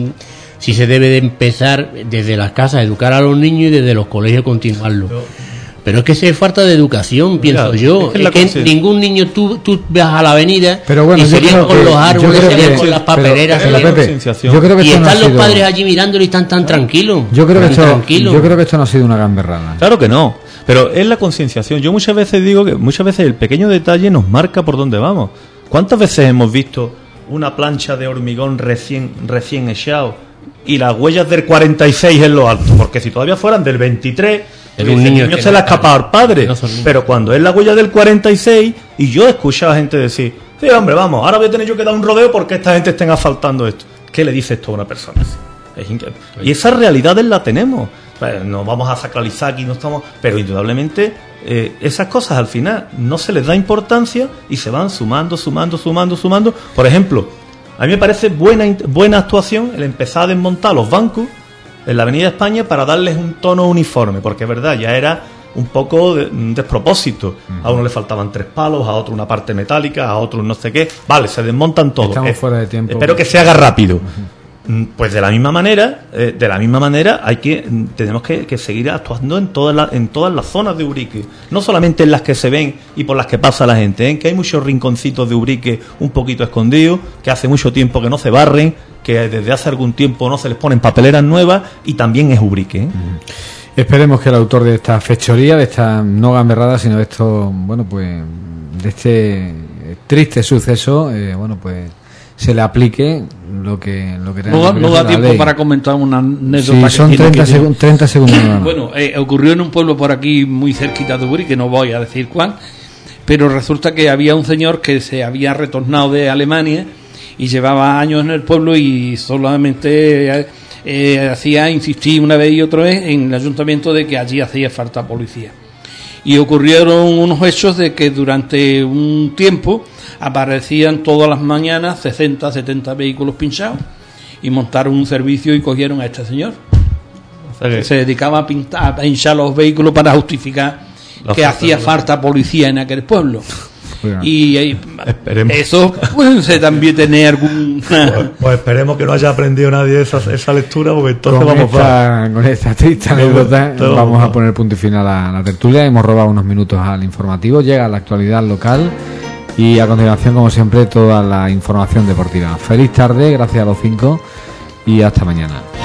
si se debe de empezar desde las casas a educar a los niños y desde los colegios continuarlo. Pero, pero es que es falta de educación, pienso mira, yo. Es que, es que ningún niño, tú, tú vas a la avenida pero bueno, y serían con los árboles, serían con las papeleras. Pero, pero, Pepe, yo creo que y están no los sido... padres allí mirándolo y están tan tranquilos. Yo creo, que esto, yo creo que esto no ha sido una gamberrada. Claro que no, pero es la concienciación. Yo muchas veces digo que muchas veces el pequeño detalle nos marca por dónde vamos. ¿Cuántas veces hemos visto una plancha de hormigón recién, recién echado y las huellas del cuarenta y seis en lo alto? Porque si todavía fueran del veintitrés, el un niño, niño se le ha escapado al padre, no pero cuando es la huella del cuarenta y seis, y yo he escuchado a gente decir, sí, hombre, vamos, ahora voy a tener yo que dar un rodeo porque esta gente estén asfaltando esto. ¿Qué le dice esto a una persona así? Es inc- y esas realidades las tenemos. Pues no vamos a sacralizar aquí, no estamos, pero indudablemente eh, esas cosas al final no se les da importancia y se van sumando, sumando, sumando, sumando. Por ejemplo, a mí me parece buena buena actuación el empezar a desmontar los bancos en la Avenida España para darles un tono uniforme, porque es verdad, ya era un poco de, un despropósito. A uno le faltaban tres palos, a otro una parte metálica, a otro no sé qué. Vale, se desmontan todos. Estamos eh, fuera de tiempo. Espero que se haga rápido. Uh-huh. Pues de la misma manera, eh, de la misma manera hay que tenemos que, que seguir actuando en todas las en todas las zonas de Ubrique, no solamente en las que se ven y por las que pasa la gente, ¿eh? Que hay muchos rinconcitos de Ubrique un poquito escondidos, que hace mucho tiempo que no se barren, que desde hace algún tiempo no se les ponen papeleras nuevas y también es Ubrique, ¿eh? Uh-huh. Esperemos que el autor de esta fechoría, de esta no gamberrada, sino de esto, bueno, pues de este triste suceso, eh, bueno, pues se le aplique lo que lo que no, no da tiempo ley. Para comentar una anécdota. Sí, son treinta, segun, treinta segundos. Bueno, eh, ocurrió en un pueblo por aquí muy cerquita de Ubrique, que no voy a decir cuál, pero resulta que había un señor que se había retornado de Alemania y llevaba años en el pueblo y solamente eh, hacía insistir una vez y otra vez en el ayuntamiento de que allí hacía falta policía. Y ocurrieron unos hechos de que durante un tiempo aparecían todas las mañanas sesenta, setenta vehículos pinchados y montaron un servicio y cogieron a este señor. O sea que se dedicaba a, pintar, a pinchar los vehículos para justificar la que hacía falta policía en aquel pueblo. Bueno, y, y eso pues también tiene algún pues, pues esperemos que no haya aprendido nadie esa, esa lectura, porque entonces con vamos esta, a... con esta triste anécdota vamos, vamos a poner punto y final a la tertulia. Hemos robado unos minutos al informativo, llega la actualidad local y a continuación, como siempre, toda la información deportiva. Feliz tarde, gracias a los cinco y hasta mañana.